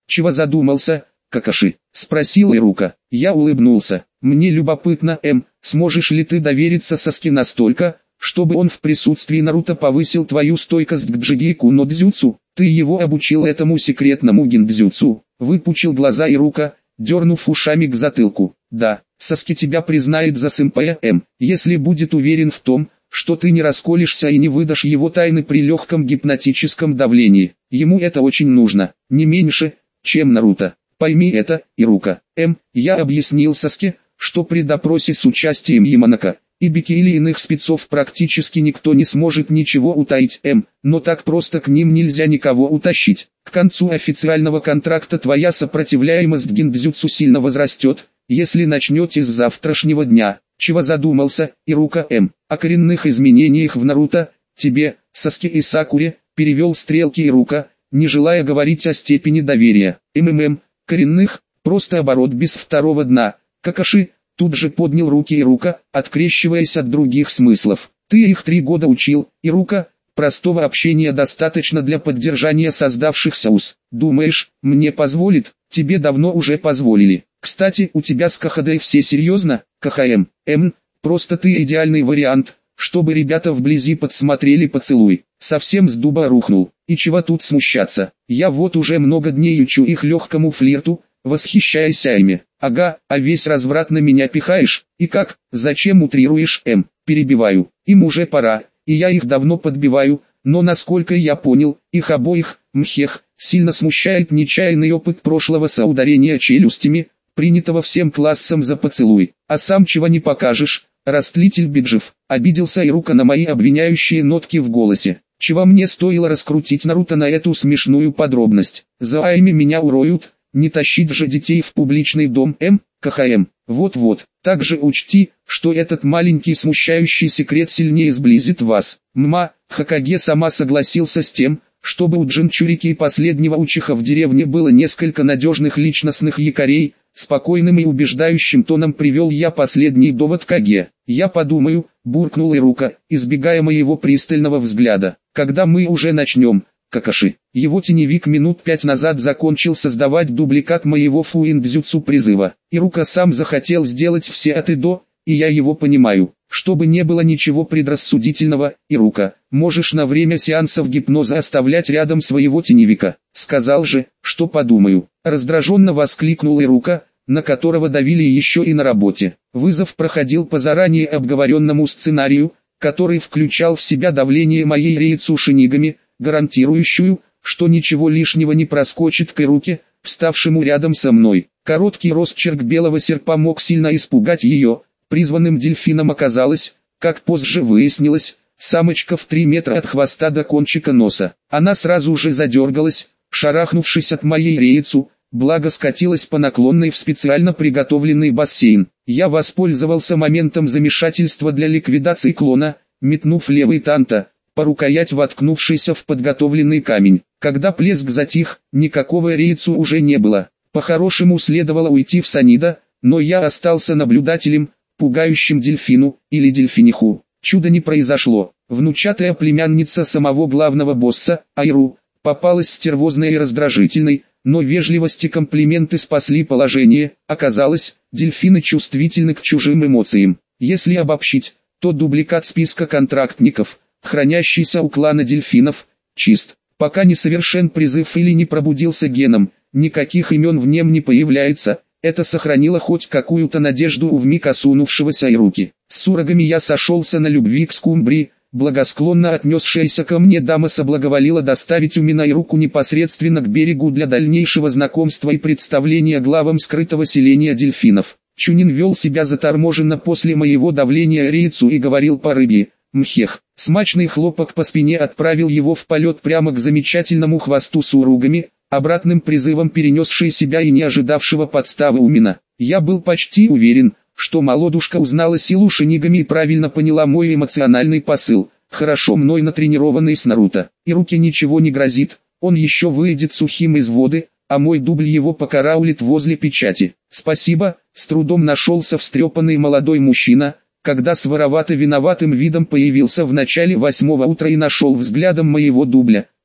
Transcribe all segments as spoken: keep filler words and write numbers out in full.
Чего задумался, Какаши? Спросил Ирука. Я улыбнулся. Мне любопытно, М, сможешь ли ты довериться Саске настолько, чтобы он в присутствии Наруто повысил твою стойкость к Джигейку но дзюцу? Ты его обучил этому секретному гиндзюцу? Выпучил глаза Ирука, дернув ушами к затылку. Да, Саске тебя признает за сэмпая, М, если будет уверен в том, что ты не расколешься и не выдашь его тайны при легком гипнотическом давлении. Ему это очень нужно, не меньше, чем Наруто. Пойми это, Ирука. М, я объяснил Саске, что при допросе с участием Яманака, Ибики или иных спецов практически никто не сможет ничего утаить, М, но так просто к ним нельзя никого утащить. К концу официального контракта твоя сопротивляемость к гиндзюцу сильно возрастет, если начнете с завтрашнего дня. Чего задумался, Ирука М, о коренных изменениях в Наруто, тебе, Саске и Сакуре, перевел стрелки Ирука, не желая говорить о степени доверия. МММ, коренных, просто оборот без второго дна. Какаши тут же поднял руки Ирука, открещиваясь от других смыслов. Ты их три года учил, Ирука, простого общения достаточно для поддержания создавшихся уз. Думаешь, мне позволит? Тебе давно уже позволили. Кстати, у тебя с Кахадой все серьезно? КХМ, М, просто ты идеальный вариант, чтобы ребята вблизи подсмотрели поцелуй. Совсем с дуба рухнул. И чего тут смущаться? Я вот уже много дней учу их легкому флирту, восхищаясь ими. Ага, а весь разврат на меня пихаешь? И как? Зачем утрируешь, М? Перебиваю. Им уже пора, и я их давно подбиваю, но насколько я понял, их обоих, мхех, сильно смущает нечаянный опыт прошлого соударения челюстями, принятого всем классом за поцелуй. А сам чего не покажешь, растлитель биджев. Обиделся Ирука на мои обвиняющие нотки в голосе. Чего мне стоило раскрутить Наруто на эту смешную подробность? За Айми меня уроют, не тащить же детей в публичный дом, М, КХМ. Вот-вот, также учти, что этот маленький смущающий секрет сильнее сблизит вас. Мма, Хокаге сама согласился с тем, чтобы у Джинчурики и последнего учиха в деревне было несколько надежных личностных якорей. Спокойным и убеждающим тоном привел я последний довод Каге. Я подумаю, буркнул Ирука, избегая моего пристального взгляда. Когда мы уже начнем, Какаши? Его теневик минут пять назад закончил создавать дубликат моего фуиндзюцу призыва. Ирука сам захотел сделать все от и до, и я его понимаю. Чтобы не было ничего предрассудительного, Ирука, можешь на время сеансов гипноза оставлять рядом своего теневика. Сказал же, что подумаю. Раздраженно воскликнул Ирука, на которого давили еще и на работе. Вызов проходил по заранее обговоренному сценарию, который включал в себя давление моей рейцу шинигами, гарантирующую, что ничего лишнего не проскочит к Ируке, вставшему рядом со мной. Короткий росчерк белого серпа мог сильно испугать ее. Призванным дельфином оказалось, как позже выяснилось, самочка в три метра от хвоста до кончика носа. Она сразу же задергалась, шарахнувшись от моей рейцу, благо скатилась по наклонной в специально приготовленный бассейн. Я воспользовался моментом замешательства для ликвидации клона, метнув левый танта, по рукоять воткнувшийся в подготовленный камень. Когда плеск затих, никакого рейцу уже не было. По-хорошему следовало уйти в Санида, но я остался наблюдателем, пугающим дельфину, или дельфиниху. Чудо не произошло. Внучатая племянница самого главного босса, Айру, попалась стервозной и раздражительной, но вежливости и комплименты спасли положение. Оказалось, дельфины чувствительны к чужим эмоциям. Если обобщить, то дубликат списка контрактников, хранящийся у клана дельфинов, чист. Пока не совершен призыв или не пробудился геном, никаких имен в нем не появляется. Это сохранило хоть какую-то надежду у вмиг осунувшегося Ируки. С сурогами я сошелся на любви к скумбрии, благосклонно отнесшаяся ко мне дама соблаговолила доставить у меня Ируку непосредственно к берегу для дальнейшего знакомства и представления главам скрытого селения дельфинов. Чунин вел себя заторможенно после моего давления рейцу и говорил по рыбье. Мхех, смачный хлопок по спине отправил его в полет прямо к замечательному хвосту с уругами, обратным призывом перенесший себя и не ожидавшего подставы Умина. Я был почти уверен, что молодушка узнала силу шинигами и правильно поняла мой эмоциональный посыл, хорошо мной натренированный с Наруто. И руке ничего не грозит, он еще выйдет сухим из воды, а мой дубль его покараулит возле печати. Спасибо, с трудом нашелся встрепанный молодой мужчина, когда с воровато-виноватым видом появился в начале восьмого утра и нашел взглядом моего дубля.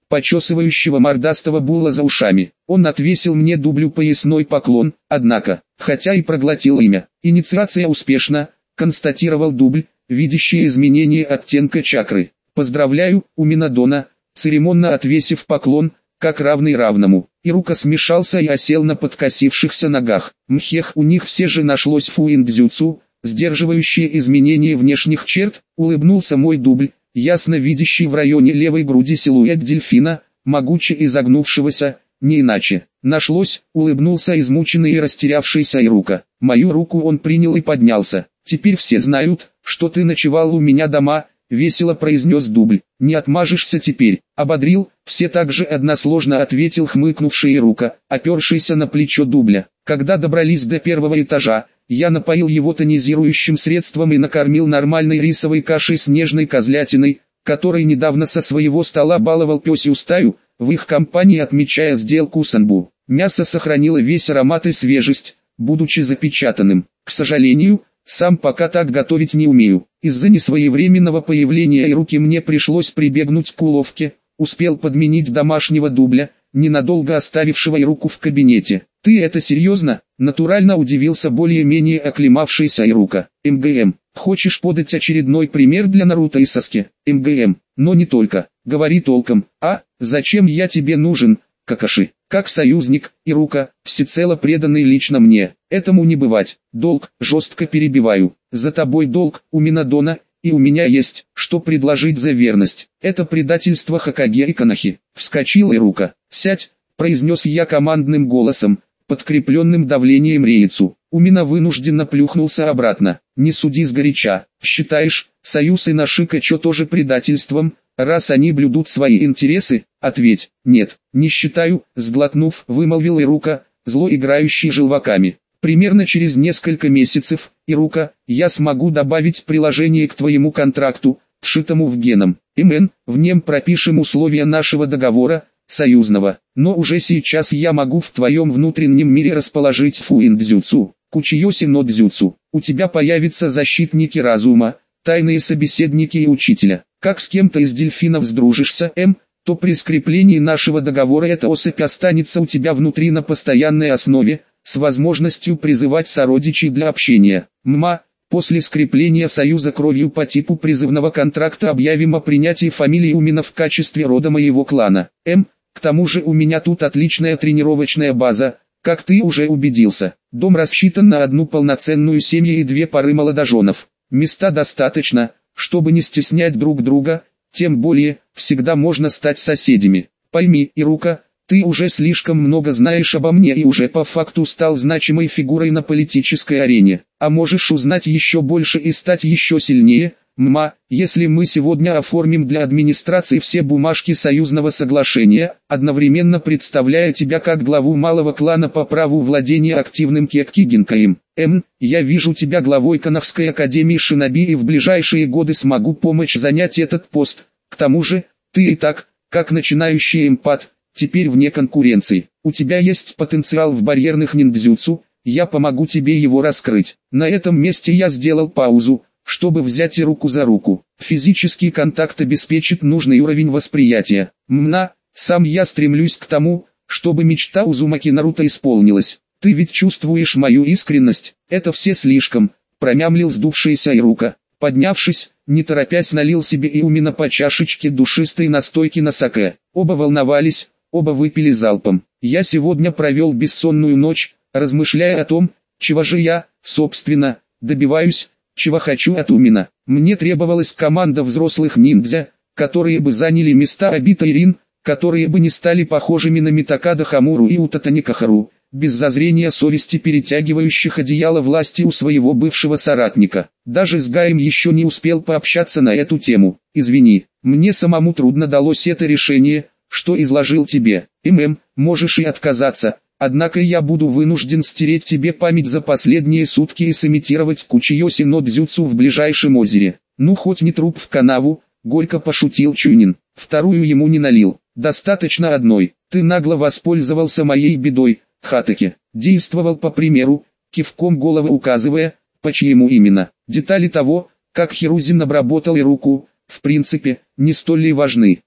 почесывающего мордастого булла за ушами. Он отвесил мне дублю поясной поклон, однако, хотя и проглотил имя. Инициация успешна, констатировал дубль, видящий изменение оттенка чакры. Поздравляю, Уминадона, церемонно отвесив поклон, как равный равному. Ирука смешался и осел на подкосившихся ногах. Мхех, у них все же нашлось фуиндзюцу, сдерживающее изменение внешних черт, улыбнулся мой дубль, ясно видящий в районе левой груди силуэт дельфина, могуче изогнувшегося, не иначе. Нашлось, улыбнулся измученный и растерявшийся Ирука. Мою руку он принял и поднялся. Теперь все знают, что ты ночевал у меня дома, весело произнес дубль. Не отмажешься теперь, ободрил, все так же односложно ответил хмыкнувший Ирука, опершийся на плечо дубля. Когда добрались до первого этажа, я напоил его тонизирующим средством и накормил нормальной рисовой кашей с нежной козлятиной, которой недавно со своего стола баловал пёсью стаю, в их компании отмечая сделку Санбу. Мясо сохранило весь аромат и свежесть, будучи запечатанным. К сожалению, сам пока так готовить не умею. Из-за несвоевременного появления Ируки мне пришлось прибегнуть к уловке, успел подменить домашнего дубля, ненадолго оставившего Ируку в кабинете. «Ты это серьезно?» – натурально удивился более-менее оклемавшийся Ирука. «МГМ, хочешь подать очередной пример для Наруто и Саске?» «МГМ, но не только, говори толком. А, зачем я тебе нужен, Какаши?» «Как союзник, Ирука, всецело преданный лично мне. Этому не бывать. Долг, жестко перебиваю. За тобой долг, Уминадона, и у меня есть, что предложить за верность. Это предательство Хокаге и Канахи». Вскочил Ирука. «Сядь», произнес я командным голосом, подкрепленным давлением Реицу. Умина вынужденно плюхнулся обратно. «Не суди сгоряча. Считаешь, союз и Нашикачо тоже предательством, раз они блюдут свои интересы?» «Ответь». «Нет, не считаю», сглотнув, вымолвил Ирука, зло играющий желваками. «Примерно через несколько месяцев, Ирука, я смогу добавить приложение к твоему контракту, вшитому в геном. Имен, в нем пропишем условия нашего договора, союзного. Но уже сейчас я могу в твоем внутреннем мире расположить фуиндзюцу, кучиёси но дзюцу. У тебя появятся защитники разума, тайные собеседники и учителя. Как с кем-то из дельфинов сдружишься, М, то при скреплении нашего договора эта особь останется у тебя внутри на постоянной основе, с возможностью призывать сородичей для общения. Мма, после скрепления союза кровью по типу призывного контракта объявим о принятии фамилии Умина в качестве рода моего клана. М, к тому же у меня тут отличная тренировочная база, как ты уже убедился. Дом рассчитан на одну полноценную семью и две пары молодоженов. Места достаточно, чтобы не стеснять друг друга, тем более, всегда можно стать соседями. Пойми, Ирука, ты уже слишком много знаешь обо мне и уже по факту стал значимой фигурой на политической арене. А можешь узнать еще больше и стать еще сильнее, Мма, если мы сегодня оформим для администрации все бумажки союзного соглашения, одновременно представляя тебя как главу малого клана по праву владения активным Кекки-гинкаем. М, я вижу тебя главой Канахской академии Шиноби и в ближайшие годы смогу помочь занять этот пост. К тому же, ты и так, как начинающий эмпат, теперь вне конкуренции. У тебя есть потенциал в барьерных ниндзюцу, я помогу тебе его раскрыть. На этом месте я сделал паузу, чтобы взять и руку за руку. Физический контакт обеспечит нужный уровень восприятия. Мна, сам я стремлюсь к тому, чтобы мечта Узумаки Наруто исполнилась. Ты ведь чувствуешь мою искренность, это все слишком, промямлил сдувшийся Ирука. Поднявшись, не торопясь налил себе и Умина по чашечке душистой настойки на саке. Оба волновались, оба выпили залпом. Я сегодня провел бессонную ночь, размышляя о том, чего же я, собственно, добиваюсь, чего хочу от Умина. Мне требовалась команда взрослых ниндзя, которые бы заняли места Обита и Рин, которые бы не стали похожими на Митакада Хамуру и Утата Никахару, без зазрения совести перетягивающих одеяло власти у своего бывшего соратника. Даже с Гаем еще не успел пообщаться на эту тему. Извини, мне самому трудно далось это решение, что изложил тебе. ММ, можешь и отказаться. Однако я буду вынужден стереть тебе память за последние сутки и сымитировать кучиёси но дзюцу в ближайшем озере. Ну хоть не труп в канаву, горько пошутил Чунин. Вторую ему не налил. Достаточно одной. Ты нагло воспользовался моей бедой, Хатаки. Действовал по примеру, кивком головы указывая, по чьему именно. Детали того, как Хирузин обработал и руку, в принципе, не столь ли важны.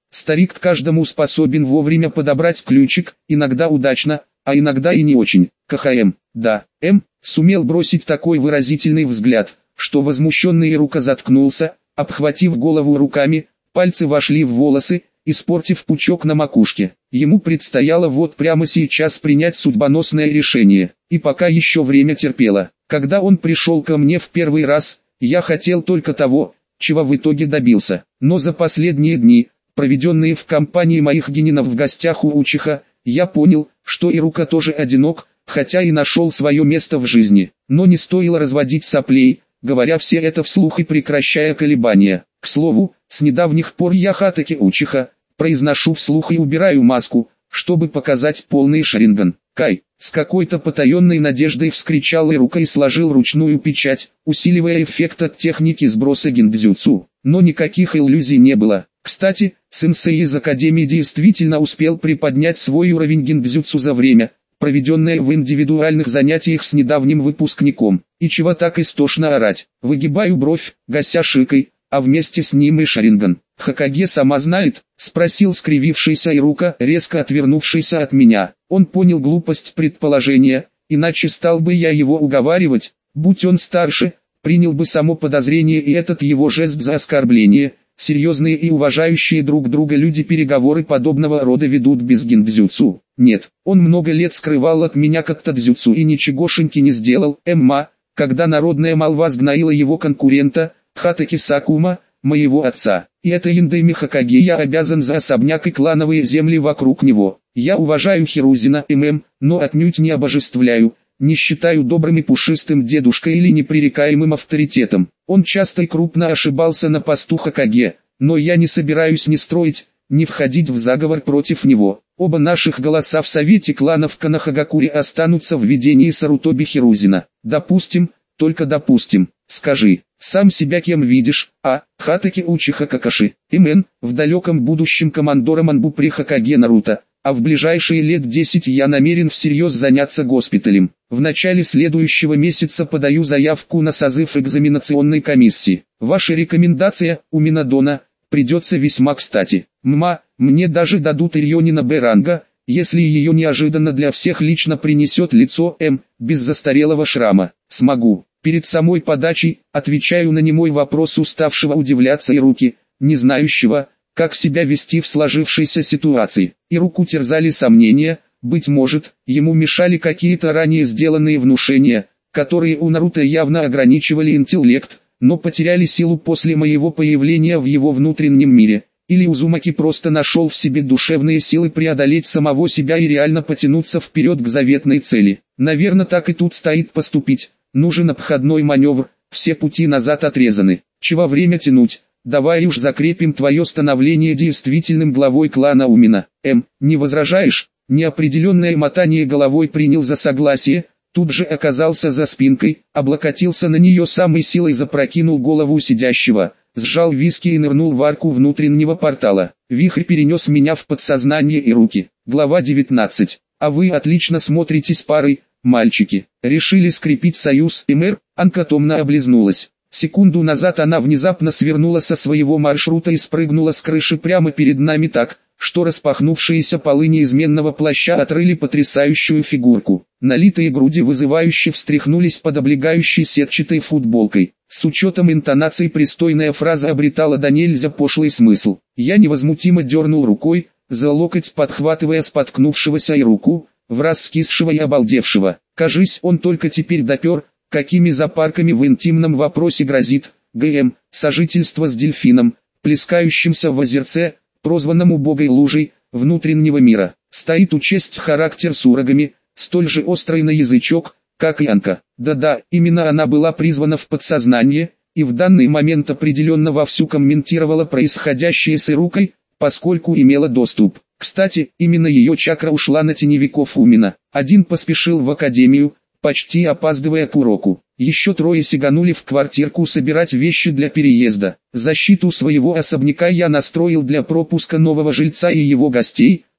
Старик к каждому способен вовремя подобрать ключик, иногда удачно, а иногда и не очень. КХМ, да, М, сумел бросить такой выразительный взгляд, что возмущенный Ирука заткнулся, обхватив голову руками, пальцы вошли в волосы, испортив пучок на макушке. Ему предстояло вот прямо сейчас принять судьбоносное решение, и пока еще время терпело. Когда он пришел ко мне в первый раз, я хотел только того, чего в итоге добился. Но за последние дни, проведенные в компании моих генинов в гостях у Учиха, я понял, что Ирука тоже одинок, хотя и нашел свое место в жизни. Но не стоило разводить соплей, говоря все это вслух и прекращая колебания. К слову, с недавних пор я Хатаки Учиха, произношу вслух и убираю маску, чтобы показать полный Шаринган. Кай, с какой-то потаенной надеждой вскричал Ирука и сложил ручную печать, усиливая эффект от техники сброса гиндзюцу. Но никаких иллюзий не было. Кстати, сенсей из Академии действительно успел приподнять свой уровень гиндзюцу за время, проведенное в индивидуальных занятиях с недавним выпускником. И чего так истошно орать? Выгибаю бровь, гася шикой, а вместе с ним и Шаринган. Хокаге сама знает, спросил скривившийся Ирука, резко отвернувшийся от меня. Он понял глупость предположения, иначе стал бы я его уговаривать, будь он старше, принял бы само подозрение и этот его жест за оскорбление. Серьезные и уважающие друг друга люди переговоры подобного рода ведут без гиндзюцу. Нет, он много лет скрывал от меня как-то дзюцу и ничегошеньки не сделал. Эмма, когда народная молва сгноила его конкурента, Хатаки Сакума, моего отца. И это Индайми Хокаге я обязан за особняк и клановые земли вокруг него. Я уважаю Хирузина ММ, но отнюдь не обожествляю, не считаю добрым и пушистым дедушкой или непререкаемым авторитетом. Он часто и крупно ошибался на посту Хокаге, но я не собираюсь ни строить, ни входить в заговор против него. Оба наших голоса в Совете кланов Канахагакури останутся в ведении Сарутоби Хирузина. Допустим, только допустим. Скажи, сам себя кем видишь, а, Хатаки Учиха Какаши, Имен, в далеком будущем командором Анбу при Хокаге Наруто, а в ближайшие лет десять я намерен всерьез заняться госпиталем. В начале следующего месяца подаю заявку на созыв экзаменационной комиссии. Ваша рекомендация, у Минадона, придется весьма кстати. Мма, мне даже дадут Ирьонина Б-ранга, если ее неожиданно для всех лично принесет лицо М, без застарелого шрама. Смогу. Перед самой подачей, отвечаю на немой вопрос уставшего удивляться Ируки, не знающего, как себя вести в сложившейся ситуации. Ируку терзали сомнения, быть может, ему мешали какие-то ранее сделанные внушения, которые у Наруто явно ограничивали интеллект, но потеряли силу после моего появления в его внутреннем мире. Или Узумаки просто нашел в себе душевные силы преодолеть самого себя и реально потянуться вперед к заветной цели. Наверное, так и тут стоит поступить. Нужен обходной маневр, все пути назад отрезаны. Чего время тянуть? Давай уж закрепим твое становление действительным главой клана Умина. М, не возражаешь? Неопределенное мотание головой принял за согласие, тут же оказался за спинкой, облокотился на нее самой силой, запрокинул голову сидящего, сжал виски и нырнул в арку внутреннего портала. Вихрь перенес меня в подсознание и руки. Глава девятнадцать. А вы отлично смотритесь парой, мальчики. Решили скрепить союз, и мэр, Анка томно облизнулась. Секунду назад она внезапно свернула со своего маршрута и спрыгнула с крыши прямо перед нами так, что распахнувшиеся полы неизменного плаща отрыли потрясающую фигурку. Налитые груди вызывающе встряхнулись под облегающей сетчатой футболкой. С учетом интонации пристойная фраза обретала до нельзя пошлый смысл. Я невозмутимо дернул рукой, за локоть подхватывая споткнувшегося и руку, враз скисшего и обалдевшего. Кажись, он только теперь допер, какими запарками в интимном вопросе грозит ГМ, сожительство с дельфином, плескающимся в озерце, прозванном убогой лужей, внутреннего мира. Стоит учесть характер с урагами, столь же острый на язычок, как и Анка. Да-да, именно она была призвана в подсознание, и в данный момент определенно вовсю комментировала происходящее с Ирукой, поскольку имела доступ. Кстати, именно ее чакра ушла на теневиков Умина. Один поспешил в академию, почти опаздывая к уроку. Еще трое сиганули в квартирку собирать вещи для переезда. Защиту своего особняка я настроил для пропуска нового жильца и его гостей,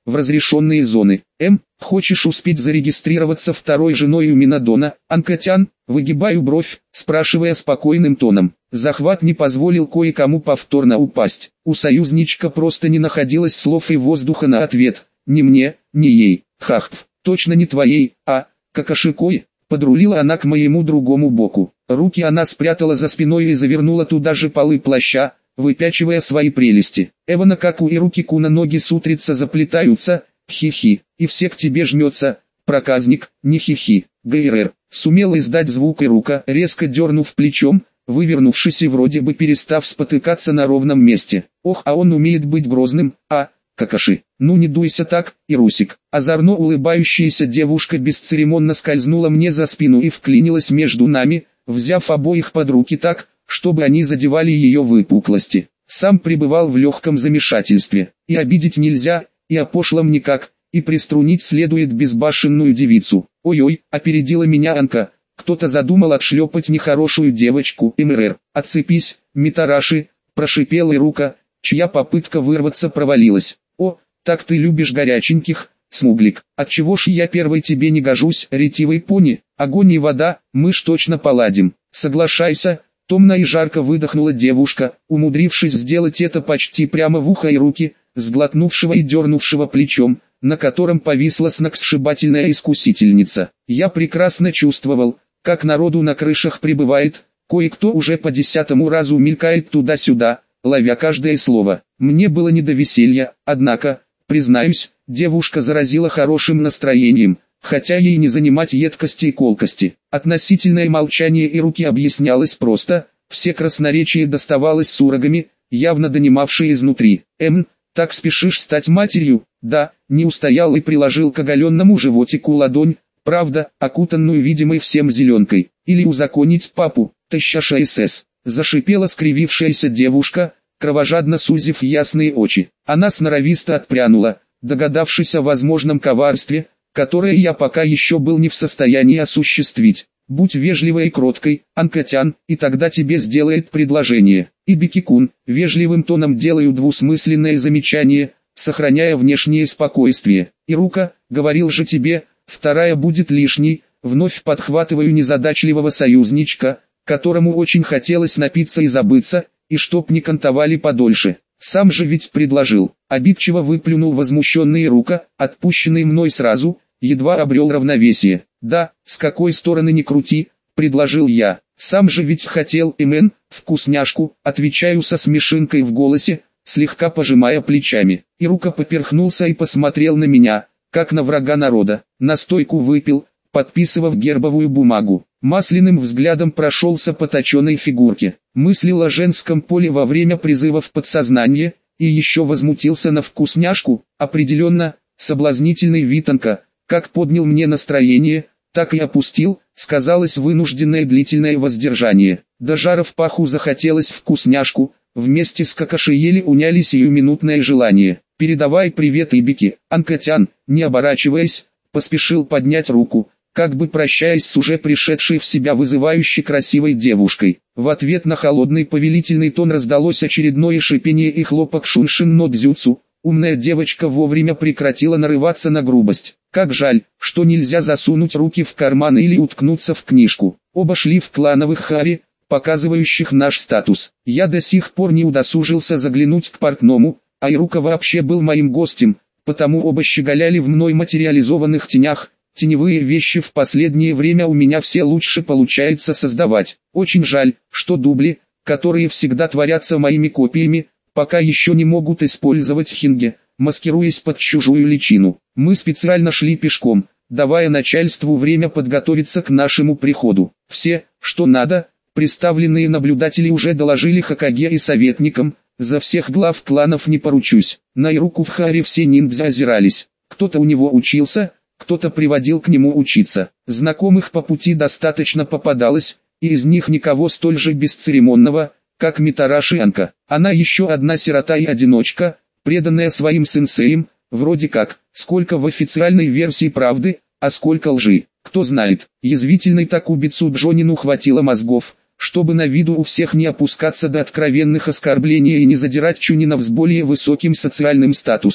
в разрешенные зоны. М. Хочешь успеть зарегистрироваться второй женой у Минадона? Анкотян, выгибаю бровь, спрашивая спокойным тоном. Захват не позволил кое-кому повторно упасть. У союзничка просто не находилось слов и воздуха на ответ. Ни мне, ни ей. Хахтв, точно не твоей, а, какашикой. Подрулила она к моему другому боку. Руки она спрятала за спиной и завернула туда же полы плаща, выпячивая свои прелести. Эвана как у Ируки-куна ноги с утрица заплетаются, хихи, и все к тебе жмется, проказник, не хихи. ГРР, сумел издать звук Ирука, резко дернув плечом, вывернувшись и вроде бы перестав спотыкаться на ровном месте. Ох, а он умеет быть грозным, а... Какаши, ну не дуйся так, Ирусик. Озорно улыбающаяся девушка бесцеремонно скользнула мне за спину и вклинилась между нами, взяв обоих под руки так, чтобы они задевали ее выпуклости. Сам пребывал в легком замешательстве. И обидеть нельзя, и опошлом никак, и приструнить следует безбашенную девицу. Ой-ой, опередила меня Анка. Кто-то задумал отшлепать нехорошую девочку. МРР, отцепись, Митараши, прошипел Ирука, чья попытка вырваться провалилась. О, так ты любишь горяченьких, смуглик. Отчего ж я первой тебе не гожусь, ретивый пони? Огонь и вода, мы ж точно поладим. Соглашайся, томно и жарко выдохнула девушка, умудрившись сделать это почти прямо в ухо и руки, сглотнувшего и дернувшего плечом, на котором повисла сногсшибательная искусительница. Я прекрасно чувствовал, как народу на крышах прибывает, кое-кто уже по десятому разу мелькает туда-сюда, ловя каждое слово. Мне было не до веселья, однако, признаюсь, девушка заразила хорошим настроением, хотя ей не занимать едкости и колкости. Относительное молчание и руки объяснялось просто, все красноречие доставалось сурогами, явно донимавшие изнутри. Эм, так спешишь стать матерью? Да, не устоял и приложил к оголенному животику ладонь, правда, окутанную видимой всем зеленкой. Или узаконить папу, тащаша СС. Зашипела скривившаяся девушка, кровожадно сузив ясные очи. Она сноровисто отпрянула, догадавшись о возможном коварстве, которое я пока еще был не в состоянии осуществить. Будь вежливой и кроткой, Анкотян, и тогда тебе сделает предложение. И Бикикун, вежливым тоном делаю двусмысленное замечание, сохраняя внешнее спокойствие. Ирука, говорил же тебе, вторая будет лишней, вновь подхватываю незадачливого союзничка, которому очень хотелось напиться и забыться, и чтоб не кантовали подольше. Сам же ведь предложил. Обидчиво выплюнул возмущенный Ирука, отпущенный мной сразу, едва обрел равновесие. Да, с какой стороны ни крути, предложил я. Сам же ведь хотел, имен, вкусняшку, отвечаю со смешинкой в голосе, слегка пожимая плечами. Ирука поперхнулся и посмотрел на меня, как на врага народа. Настойку выпил, подписывав гербовую бумагу. Масляным взглядом прошелся по точеной фигурке. Мыслил о женском поле во время призыва в подсознание, и еще возмутился на вкусняшку. Определенно, соблазнительный Витанка, как поднял мне настроение, так и опустил, сказалось вынужденное длительное воздержание. До жара в паху захотелось вкусняшку, вместе с Какаши еле уняли сиюминутное желание. «Передавай привет Ибике». Анкотян, не оборачиваясь, поспешил поднять руку, как бы прощаясь с уже пришедшей в себя вызывающей красивой девушкой. В ответ на холодный повелительный тон раздалось очередное шипение и хлопок шуншин но дзюцу. Умная девочка вовремя прекратила нарываться на грубость. Как жаль, что нельзя засунуть руки в карманы или уткнуться в книжку. Оба шли в клановых хари, показывающих наш статус. Я до сих пор не удосужился заглянуть к портному, а Ирука вообще был моим гостем, потому оба щеголяли в мной материализованных тенях. Теневые вещи в последнее время у меня все лучше получается создавать. Очень жаль, что дубли, которые всегда творятся моими копиями, пока еще не могут использовать хинге, маскируясь под чужую личину. Мы специально шли пешком, давая начальству время подготовиться к нашему приходу. Все, что надо, представленные наблюдатели уже доложили Хокаге и советникам, за всех глав кланов не поручусь. На Ируку в харе все ниндзя озирались, кто-то у него учился, кто-то приводил к нему учиться. Знакомых по пути достаточно попадалось, и из них никого столь же бесцеремонного, как Митараши Анка. Она еще одна сирота и одиночка, преданная своим сенсеям, вроде как, сколько в официальной версии правды, а сколько лжи. Кто знает, язвительной Такубицу Джонину хватило мозгов, чтобы на виду у всех не опускаться до откровенных оскорблений и не задирать чунинов с более высоким социальным статусом.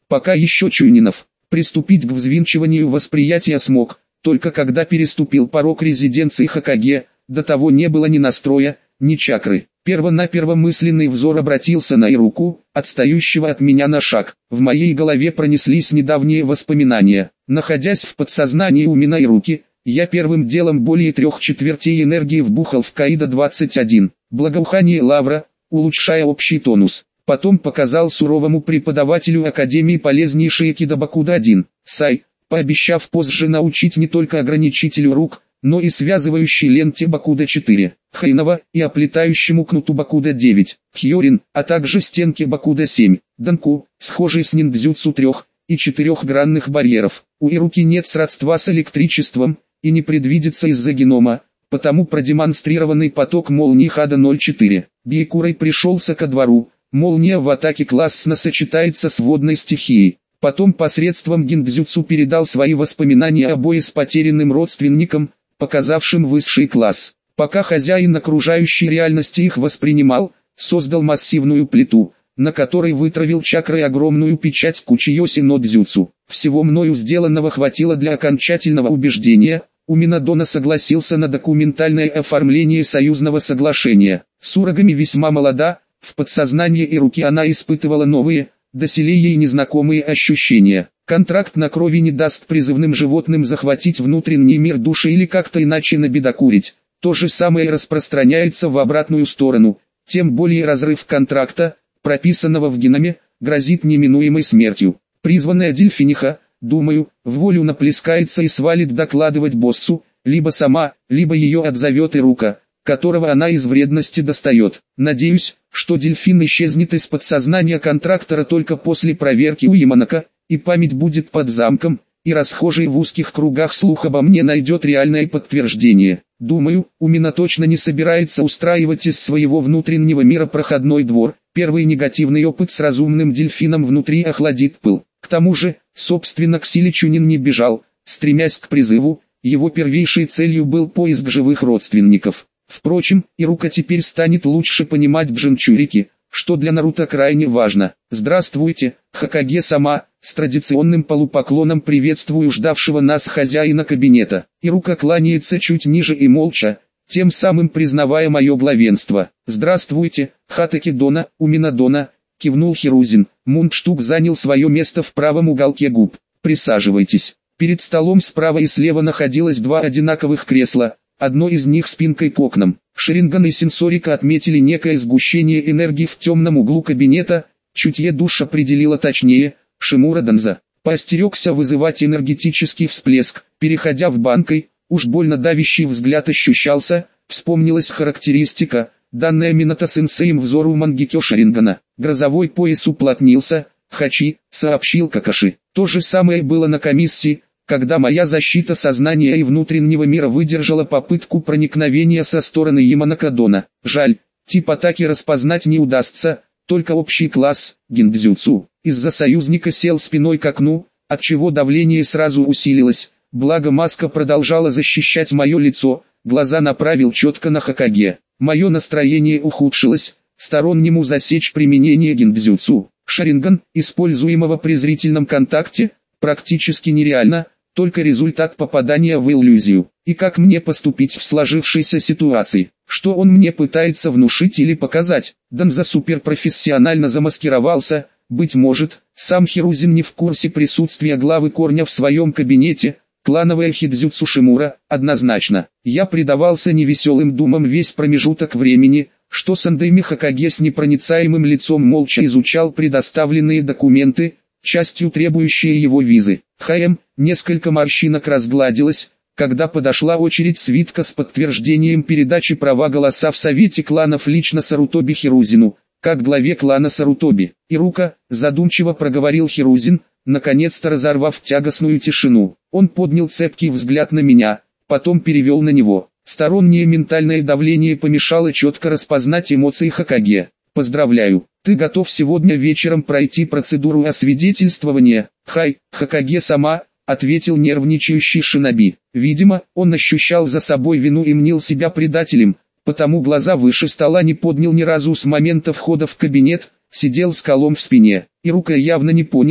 Пока еще Чунинов. Приступить к взвинчиванию восприятия смог, только когда переступил порог резиденции Хокаге, до того не было ни настроя, ни чакры. Первонаперво мысленный взор обратился на Ируку, отстающего от меня на шаг. В моей голове пронеслись недавние воспоминания. Находясь в подсознании у Мина Ируки, я первым делом более трех четвертей энергии вбухал в Каида двадцать один. Благоухание лавра, улучшая общий тонус. Потом показал суровому преподавателю Академии полезнейшие Кидабакуда один. Сай, пообещав позже научить не только ограничителю рук, но и связывающей ленте Бакуда четыре, Хайнова и оплетающему кнуту Бакуда девять, Хьорин, а также стенке Бакуда семь, Данку, схожий с ниндзюцу трех и четырехгранных барьеров. У Ируки нет сродства с электричеством и не предвидится из-за генома, потому продемонстрированный поток молнии Хада ноль четыре. Бейкурой пришелся ко двору, молния в атаке классно сочетается с водной стихией. Потом посредством гиндзюцу передал свои воспоминания о бое с потерянным родственником, показавшим высший класс. Пока хозяин окружающей реальности их воспринимал, создал массивную плиту, на которой вытравил чакрой огромную печать Кучиёси но дзюцу. Всего мною сделанного хватило для окончательного убеждения. У Минадона согласился на документальное оформление союзного соглашения. С урагами весьма молода, в подсознании и руки она испытывала новые, доселе ей незнакомые ощущения. Контракт на крови не даст призывным животным захватить внутренний мир души или как-то иначе набедокурить. То же самое распространяется в обратную сторону, тем более разрыв контракта, прописанного в геноме, грозит неминуемой смертью. Призванная дельфиниха, думаю, в волю наплескается и свалит докладывать боссу, либо сама, либо ее отзовет Ирука, которого она из вредности достает. Надеюсь, что дельфин исчезнет из подсознания контрактора только после проверки у Яманака, и память будет под замком, и расхожий в узких кругах слух обо мне найдет реальное подтверждение. Думаю, Умина точно не собирается устраивать из своего внутреннего мира проходной двор. Первый негативный опыт с разумным дельфином внутри охладит пыл. К тому же, собственно, к силе Чунин не бежал, стремясь к призыву, его первейшей целью был поиск живых родственников. Впрочем, Ирука теперь станет лучше понимать Джинчурики, что для Наруто крайне важно. «Здравствуйте, Хокаге-сама», с традиционным полупоклоном приветствую ждавшего нас хозяина кабинета. Ирука кланяется чуть ниже и молча, тем самым признавая мое главенство. «Здравствуйте, Хатаки-дона, Умина-дона», кивнул Хирузин. Мундштук занял свое место в правом уголке губ. «Присаживайтесь». Перед столом справа и слева находилось два одинаковых кресла, одно из них спинкой к окнам. Шаринган и сенсорика отметили некое сгущение энергии в темном углу кабинета, чутье душ определило точнее, Шимура Данза. Поостерегся вызывать энергетический всплеск, переходя в банкой, уж больно давящий взгляд ощущался, вспомнилась характеристика, данная Минато-сенсеем взору Мангекё Шарингана. Грозовой пояс уплотнился, Хачи, сообщил Какаши. То же самое было на комиссии, когда моя защита сознания и внутреннего мира выдержала попытку проникновения со стороны Яманакадона. Жаль, тип атаки распознать не удастся, только общий класс, гиндзюцу. Из-за союзника сел спиной к окну, отчего давление сразу усилилось, благо маска продолжала защищать мое лицо, глаза направил четко на Хокаге. Мое настроение ухудшилось, стороннему засечь применение гиндзюцу. Шаринган, используемого при зрительном контакте, практически нереально, только результат попадания в иллюзию. И как мне поступить в сложившейся ситуации? Что он мне пытается внушить или показать? Данза суперпрофессионально замаскировался, быть может, сам Хирузин не в курсе присутствия главы корня в своем кабинете, клановая Хидзюцу Шимура, однозначно. Я предавался невеселым думам весь промежуток времени, что Сандайми Хокаге с непроницаемым лицом молча изучал предоставленные документы, частью требующие его визы. ХМ, несколько морщинок разгладилось, когда подошла очередь свитка с подтверждением передачи права голоса в Совете кланов лично Сарутоби Хирузину, как главе клана Сарутоби. Ирука, задумчиво проговорил Хирузин, наконец-то разорвав тягостную тишину. Он поднял цепкий взгляд на меня, потом перевел на него. Стороннее ментальное давление помешало четко распознать эмоции Хокаге. «Поздравляю, ты готов сегодня вечером пройти процедуру освидетельствования?» «Хай, Хокаге-сама», — ответил нервничающий шиноби. Видимо, он ощущал за собой вину и мнил себя предателем, потому глаза выше стола не поднял ни разу с момента входа в кабинет, сидел с колом в спине. Ирука явно не понял,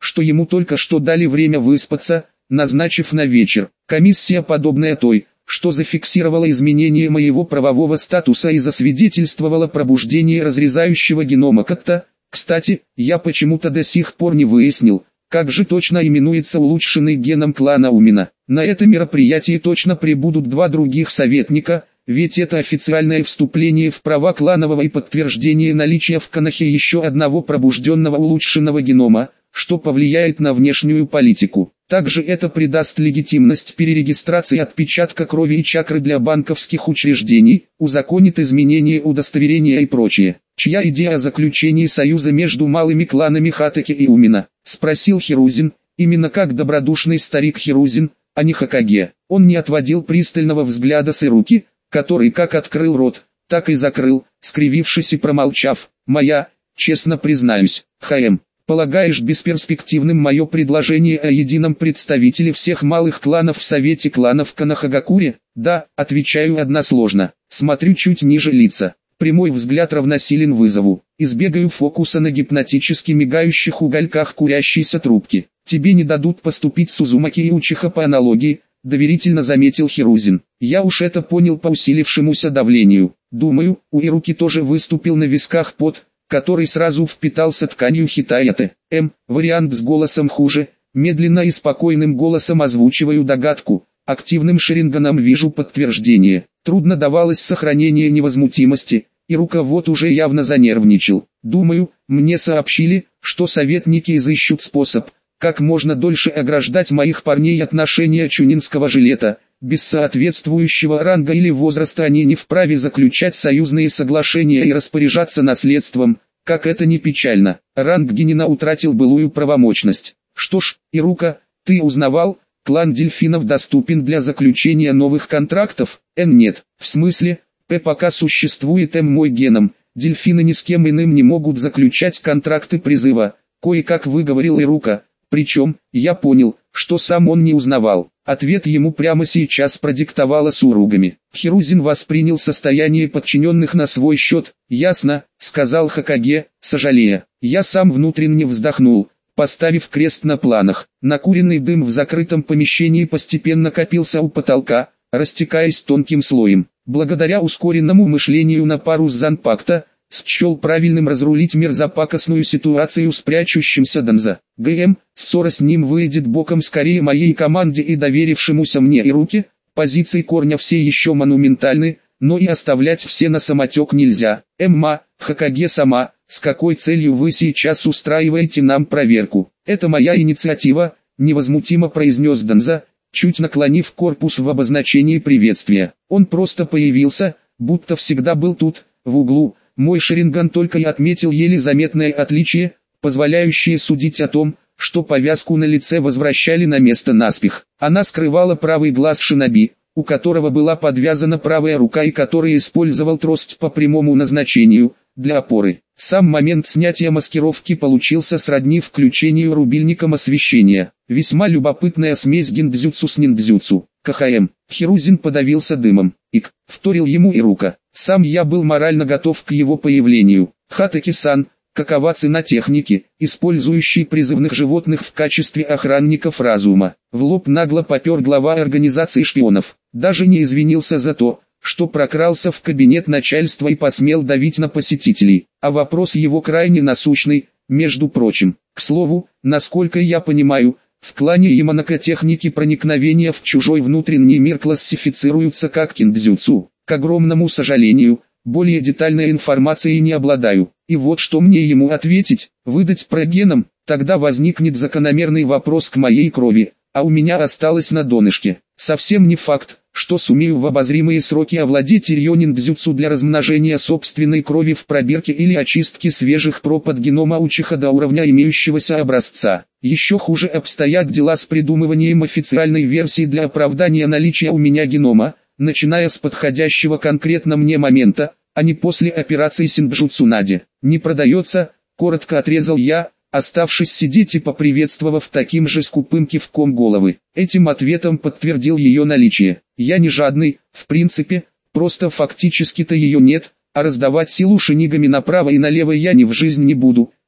что ему только что дали время выспаться, назначив на вечер. Комиссия, подобная той, что зафиксировала изменение моего правового статуса и засвидетельствовала пробуждение разрезающего генома как-то. Кстати, я почему-то до сих пор не выяснил, как же точно именуется улучшенный геном клана Умина. На это мероприятии точно прибудут два других советника, ведь это официальное вступление в права кланового и подтверждение наличия в Конохе еще одного пробужденного улучшенного генома, что повлияет на внешнюю политику. Также это придаст легитимность перерегистрации отпечатка крови и чакры для банковских учреждений, узаконит изменение удостоверения и прочее. Чья идея о заключении союза между малыми кланами Хатаки и Умина? Спросил Хирузин, именно как добродушный старик Хирузин, а не Хокаге. Он не отводил пристального взгляда с Ируки, который как открыл рот, так и закрыл, скривившись и промолчав. «Моя, честно признаюсь, ХМ, полагаешь бесперспективным мое предложение о едином представителе всех малых кланов в Совете кланов Канахагакуре?» «Да», отвечаю односложно, смотрю чуть ниже лица. Прямой взгляд равносилен вызову. Избегаю фокуса на гипнотически мигающих угольках курящейся трубки. «Тебе не дадут поступить Сузумаки и Учиха по аналогии», доверительно заметил Хирузин. Я уж это понял по усилившемуся давлению. Думаю, у Ируки тоже выступил на висках пот, который сразу впитался тканью хитаяты. М. Вариант с голосом хуже. Медленно и спокойным голосом озвучиваю догадку. Активным шеринганом вижу подтверждение. Трудно давалось сохранение невозмутимости, и руковод уже явно занервничал. Думаю, мне сообщили, что советники изыщут способ, как можно дольше ограждать моих парней от ношения чунинского жилета. Без соответствующего ранга или возраста они не вправе заключать союзные соглашения и распоряжаться наследством, как это ни печально. Ранг Генина утратил былую правомочность. Что ж, Ирука, ты узнавал? Клан дельфинов доступен для заключения новых контрактов? Н нет. В смысле? П пока существует М мой геном. Дельфины ни с кем иным не могут заключать контракты призыва. Кое-как выговорил Ирука. Причем, я понял, что сам он не узнавал. Ответ ему прямо сейчас продиктовала Суругами. Хирузин воспринял состояние подчиненных на свой счет. «Ясно», — сказал Хокаге, сожалея. Я сам внутренне вздохнул, поставив крест на планах. Накуренный дым в закрытом помещении постепенно копился у потолка, растекаясь тонким слоем. Благодаря ускоренному мышлению на пару с Занпакта, счел правильным разрулить мерзопакостную ситуацию с прячущимся Данза. ГМ, ссора с ним выйдет боком скорее моей команде и доверившемуся мне Ируке. Позиции корня все еще монументальны, но и оставлять все на самотек нельзя. Эмма, Хокаге сама, с какой целью вы сейчас устраиваете нам проверку? Это моя инициатива, невозмутимо произнес Данза, чуть наклонив корпус в обозначении приветствия. Он просто появился, будто всегда был тут, в углу. Мой шеринган только и отметил еле заметное отличие, позволяющее судить о том, что повязку на лице возвращали на место наспех. Она скрывала правый глаз шиноби, у которого была подвязана правая рука и который использовал трость по прямому назначению, для опоры. Сам момент снятия маскировки получился сродни включению рубильником освещения. Весьма любопытная смесь гиндзюцу с ниндзюцу. КХМ. Хирузин подавился дымом. Ик. Вторил ему Ирука. Сам я был морально готов к его появлению. Хатаки-сан, какова цена техники, использующей призывных животных в качестве охранников разума? В лоб нагло попер глава организации шпионов. Даже не извинился за то, что прокрался в кабинет начальства и посмел давить на посетителей. А вопрос его крайне насущный, между прочим. К слову, насколько я понимаю, в клане Яманака техники проникновения в чужой внутренний мир классифицируются как киндзюцу. К огромному сожалению, более детальной информацией не обладаю. И вот что мне ему ответить, выдать прогеном, тогда возникнет закономерный вопрос к моей крови, а у меня осталось на донышке. Совсем не факт, что сумею в обозримые сроки овладеть рьонин-дзюцу для размножения собственной крови в пробирке или очистки свежих проб от генома Учиха до уровня имеющегося образца. Еще хуже обстоят дела с придумыванием официальной версии для оправдания наличия у меня генома, начиная с подходящего конкретно мне момента, а не после операции Синджутсунаде. Не продается, коротко отрезал я, оставшись сидеть и поприветствовав таким же скупым кивком головы. Этим ответом подтвердил ее наличие. Я не жадный, в принципе, просто фактически-то ее нет, а раздавать силу шинигами направо и налево я ни в жизнь не буду.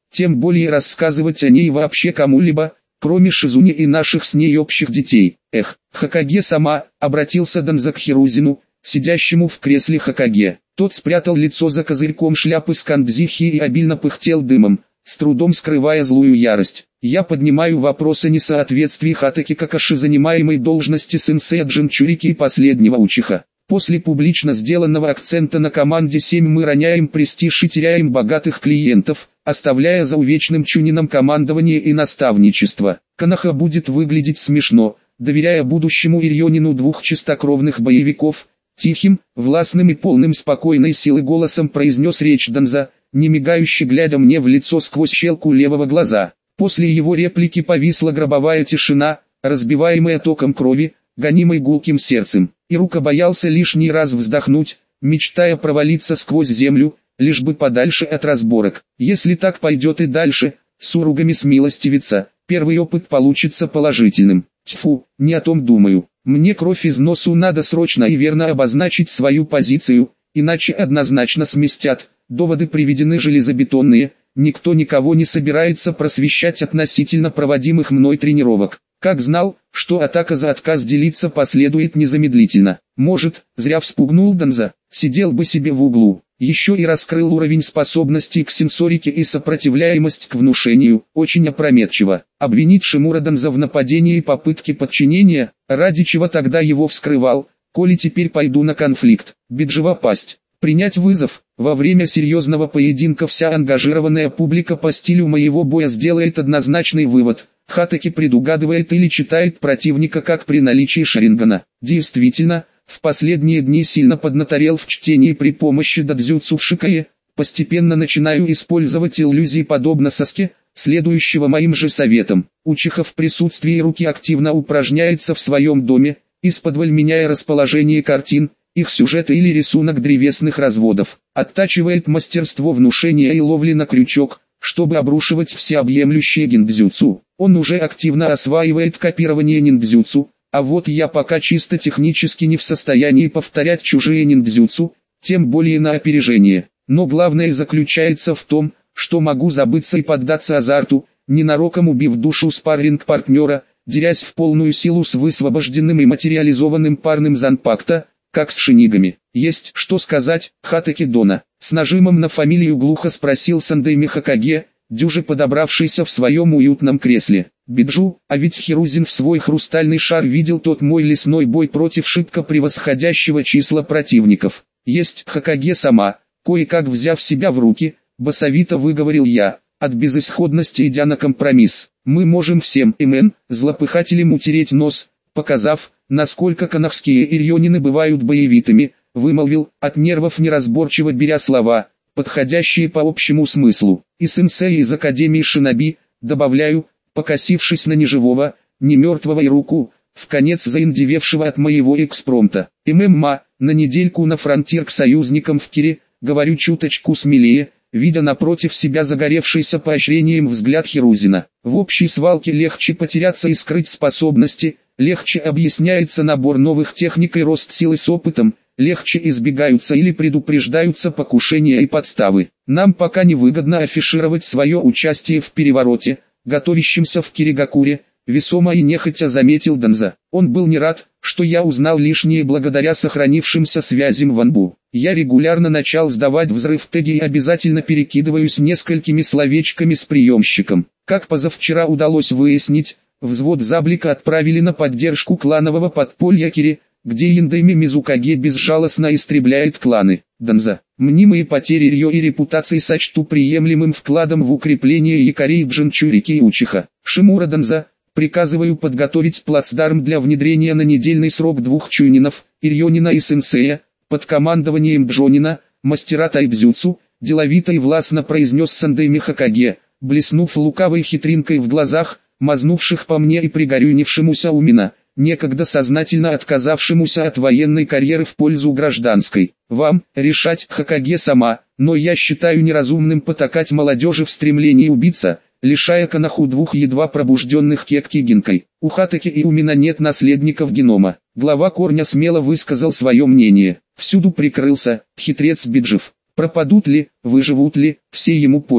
тем более рассказывать о ней вообще кому-либо, кроме Шизуни и наших с ней общих детей. Эх, Хокаге-сама, обратился Данза к Хирузину, сидящему в кресле Хокаге. Тот спрятал лицо за козырьком шляпы с кандзихи и обильно пыхтел дымом, с трудом скрывая злую ярость. Я поднимаю вопрос о несоответствии Хатаки Какаши занимаемой должности сенсея Джинчурики и последнего учиха. После публично сделанного акцента на команде семь мы роняем престиж и теряем богатых клиентов, оставляя за увечным Чунином командование и наставничество. Коноха будет выглядеть смешно, доверяя будущему Ирьонину двух чистокровных боевиков. Тихим, властным и полным спокойной силы голосом произнес речь Данза, не мигающе глядя мне в лицо сквозь щелку левого глаза. После его реплики повисла гробовая тишина, разбиваемая током крови, гонимой гулким сердцем. Ирука боялся лишний раз вздохнуть, мечтая провалиться сквозь землю, лишь бы подальше от разборок. Если так пойдет и дальше, с уругами смилостивиться, первый опыт получится положительным. Тьфу, не о том думаю. Мне кровь из носу надо срочно и верно обозначить свою позицию, иначе однозначно сместят. Доводы приведены железобетонные, никто никого не собирается просвещать относительно проводимых мной тренировок. Как знал, что атака за отказ делиться последует незамедлительно. Может, зря вспугнул Данза, сидел бы себе в углу. Еще и раскрыл уровень способностей к сенсорике и сопротивляемость к внушению, очень опрометчиво. Обвинить Шимура Данза в нападении и попытке подчинения, ради чего тогда его вскрывал, коли теперь пойду на конфликт, биджева пасть. Принять вызов, во время серьезного поединка вся ангажированная публика по стилю моего боя сделает однозначный вывод. Хатаки предугадывает или читает противника как при наличии Шарингана. Действительно, в последние дни сильно поднаторел в чтении при помощи дадзюцу в Шикае, постепенно начинаю использовать иллюзии подобно Саске, следующего моим же советам. Учиха в присутствии руки активно упражняется в своем доме, исподволь меняя расположение картин, их сюжеты или рисунок древесных разводов, оттачивает мастерство внушения и ловли на крючок, чтобы обрушивать всеобъемлющее гиндзюцу. Он уже активно осваивает копирование ниндзюцу, а вот я пока чисто технически не в состоянии повторять чужие ниндзюцу, тем более на опережение. Но главное заключается в том, что могу забыться и поддаться азарту, ненароком убив душу спарринг-партнера, дерясь в полную силу с высвобожденным и материализованным парным занпакта, как с шинигами. Есть что сказать, Хатаки Дона? С нажимом на фамилию глухо спросил Сандэй Хокаге, дюже подобравшийся в своем уютном кресле. Биджу, а ведь Хирузин в свой хрустальный шар видел тот мой лесной бой против шибко превосходящего числа противников. Есть Хокаге сама, кое-как взяв себя в руки, басовито выговорил я, от безысходности идя на компромисс. Мы можем всем имен, злопыхателям утереть нос, показав, насколько канахские ирьонины бывают боевитыми, вымолвил, от нервов неразборчиво беря слова, подходящие по общему смыслу. И сенсей из Академии Шиноби, добавляю, покосившись на неживого, не мертвого и руку, вконец заиндевевшего от моего экспромта. ММА, на недельку на фронтир к союзникам в Кире, говорю чуточку смелее, видя напротив себя загоревшийся поощрением взгляд Хирузина. В общей свалке легче потеряться и скрыть способности, легче объясняется набор новых техник и рост силы с опытом, легче избегаются или предупреждаются покушения и подставы. Нам пока невыгодно афишировать свое участие в перевороте, готовящемся в Киригакуре, весомо и нехотя заметил Данза. Он был не рад, что я узнал лишнее благодаря сохранившимся связям в Анбу. Я регулярно начал сдавать взрыв теги и обязательно перекидываюсь несколькими словечками с приемщиком. Как позавчера удалось выяснить, взвод Заблика отправили на поддержку кланового подполья Кири, где Индайми Мизукаге безжалостно истребляет кланы. Данза, мнимые потери Рьё и репутации сочту приемлемым вкладом в укрепление якорей Джинчурики и Учиха. Шимура Данза, приказываю подготовить плацдарм для внедрения на недельный срок двух чуйнинов, Ирьонина и сенсея, под командованием Джонина, мастера тайдзюцу, деловито и властно произнес Сандэй Хокаге, блеснув лукавой хитринкой в глазах, мазнувших по мне и пригорюнившемуся Умина, некогда сознательно отказавшемуся от военной карьеры в пользу гражданской. Вам решать, Хокаге сама, но я считаю неразумным потакать молодежи в стремлении убиться, лишая Канаху двух едва пробужденных Кекки Гинкой. У Хатаки и Умина нет наследников генома. Глава корня смело высказал свое мнение. Всюду прикрылся, хитрец Биджев. Пропадут ли, выживут ли, все ему польза.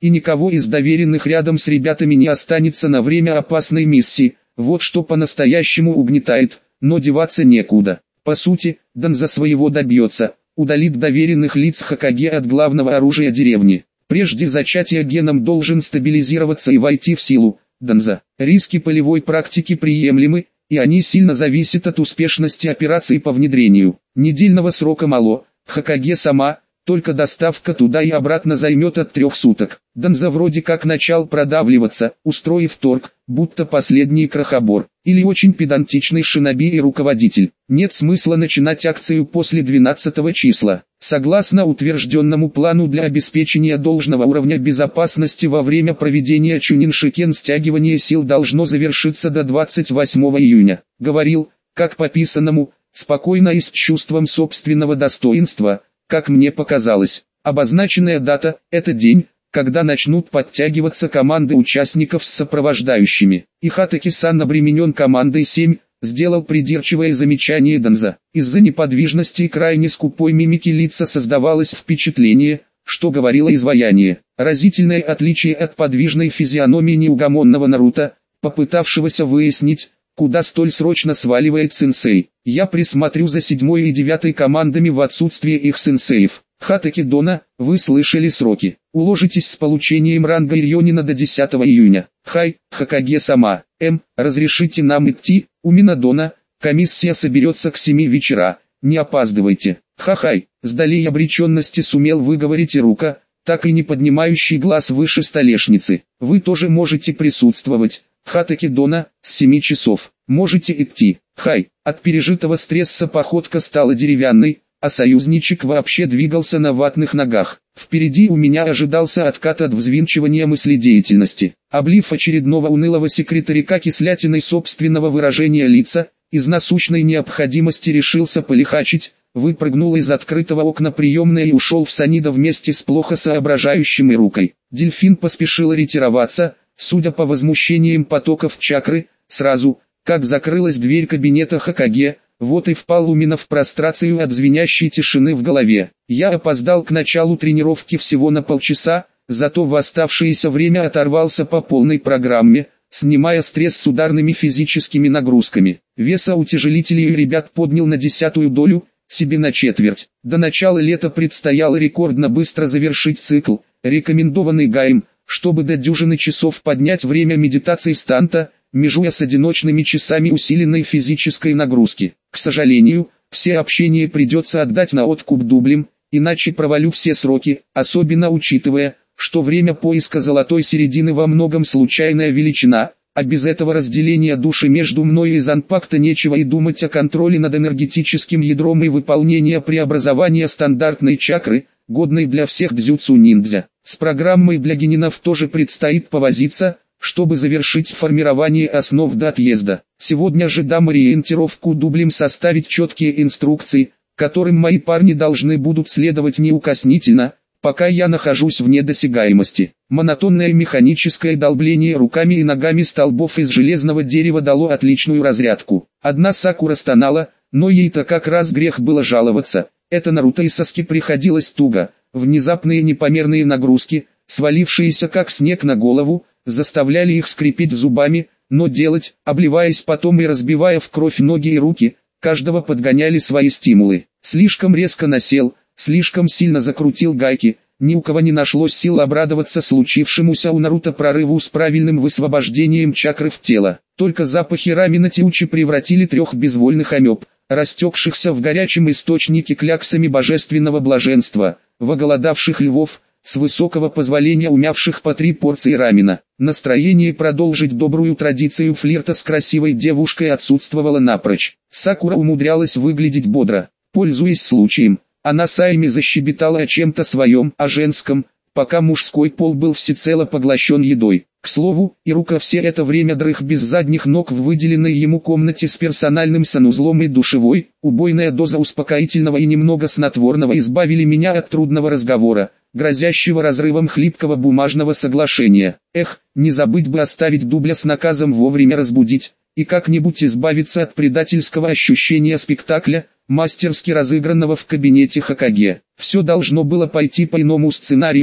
и никого из доверенных рядом с ребятами не останется на время опасной миссии. Вот что по-настоящему угнетает, но деваться некуда. По сути, Данза своего добьется, удалит доверенных лиц Хокаге от главного оружия деревни. Прежде зачатия геном должен стабилизироваться и войти в силу. Данза. Риски полевой практики приемлемы, и они сильно зависят от успешности операции по внедрению. Недельного срока мало, Хокаге сама, только доставка туда и обратно займет от трех суток. Данза вроде как начал продавливаться, устроив торг, будто последний крохобор, или очень педантичный шиноби и руководитель. Нет смысла начинать акцию после двенадцатого числа. Согласно утвержденному плану для обеспечения должного уровня безопасности во время проведения Чуниншикен стягивание сил должно завершиться до двадцать восьмого июня. Говорил, как по писанному, спокойно и с чувством собственного достоинства. Как мне показалось, обозначенная дата – это день, когда начнут подтягиваться команды участников с сопровождающими. И Хатаки-сан обременен командой семь, сделал придирчивое замечание Данза. Из-за неподвижности и крайне скупой мимики лица создавалось впечатление, что говорило изваяние. Разительное отличие от подвижной физиономии неугомонного Наруто, попытавшегося выяснить, куда столь срочно сваливает сенсей. Я присмотрю за седьмой и девятой командами в отсутствие их сенсеев. Хатаки Дона, вы слышали сроки. Уложитесь с получением ранга Ирьонина до десятого июня. Хай, Хокаге сама. М, разрешите нам идти? У Минадона, комиссия соберется к семи вечера. Не опаздывайте. Хахай, с долей обреченности сумел выговорить Ирука, так и не поднимающий глаз выше столешницы. Вы тоже можете присутствовать. Хатаки Дона, с семи часов. Можете идти. Хай, от пережитого стресса походка стала деревянной, а союзничек вообще двигался на ватных ногах. Впереди у меня ожидался откат от взвинчивания мыследеятельности. Облив очередного унылого секретаряка кислятиной собственного выражения лица, из насущной необходимости решился полихачить, выпрыгнул из открытого окна приемной и ушел в Санида вместе с плохо соображающим Ирукой. Дельфин поспешил ретироваться, судя по возмущениям потоков чакры, сразу, как закрылась дверь кабинета Хокаге, вот и впал Умина в прострацию от звенящей тишины в голове. Я опоздал к началу тренировки всего на полчаса, зато в оставшееся время оторвался по полной программе, снимая стресс с ударными физическими нагрузками. Веса утяжелителей ребят поднял на десятую долю, себе на четверть. До начала лета предстояло рекордно быстро завершить цикл, рекомендованный Гаем, чтобы до дюжины часов поднять время медитации станта, межуя с одиночными часами усиленной физической нагрузки. К сожалению, все общение придется отдать на откуп дублем, иначе провалю все сроки, особенно учитывая, что время поиска золотой середины во многом случайная величина, а без этого разделения души между мной и Занпакта нечего и думать о контроле над энергетическим ядром и выполнении преобразования стандартной чакры, годной для всех дзюцу-ниндзя. С программой для генинов тоже предстоит повозиться, чтобы завершить формирование основ до отъезда. Сегодня же дам ориентировку дублем составить четкие инструкции, которым мои парни должны будут следовать неукоснительно, пока я нахожусь вне досягаемости. Монотонное механическое долбление руками и ногами столбов из железного дерева дало отличную разрядку. Одна Сакура стонала, но ей-то как раз грех было жаловаться. Это Наруто и Саске приходилось туго. Внезапные непомерные нагрузки, свалившиеся как снег на голову, заставляли их скрипеть зубами, но делать, обливаясь потом и разбивая в кровь ноги и руки, каждого подгоняли свои стимулы. Слишком резко насел, слишком сильно закрутил гайки, ни у кого не нашлось сил обрадоваться случившемуся у Наруто прорыву с правильным высвобождением чакры в тело. Только запахи рамена Тиучи превратили трех безвольных амеб, растекшихся в горячем источнике кляксами божественного блаженства, в оголодавших львов, с высокого позволения умявших по три порции рамена. Настроение продолжить добрую традицию флирта с красивой девушкой отсутствовало напрочь. Сакура умудрялась выглядеть бодро. Пользуясь случаем, она Сайми защебетала о чем-то своем, о женском, пока мужской пол был всецело поглощен едой. К слову, Ирука все это время дрых без задних ног в выделенной ему комнате с персональным санузлом и душевой. Убойная доза успокоительного и немного снотворного избавили меня от трудного разговора, грозящего разрывом хлипкого бумажного соглашения. Эх, не забыть бы оставить дубля с наказом вовремя разбудить, и как-нибудь избавиться от предательского ощущения спектакля, мастерски разыгранного в кабинете Хокаге. Все должно было пойти по иному сценарию,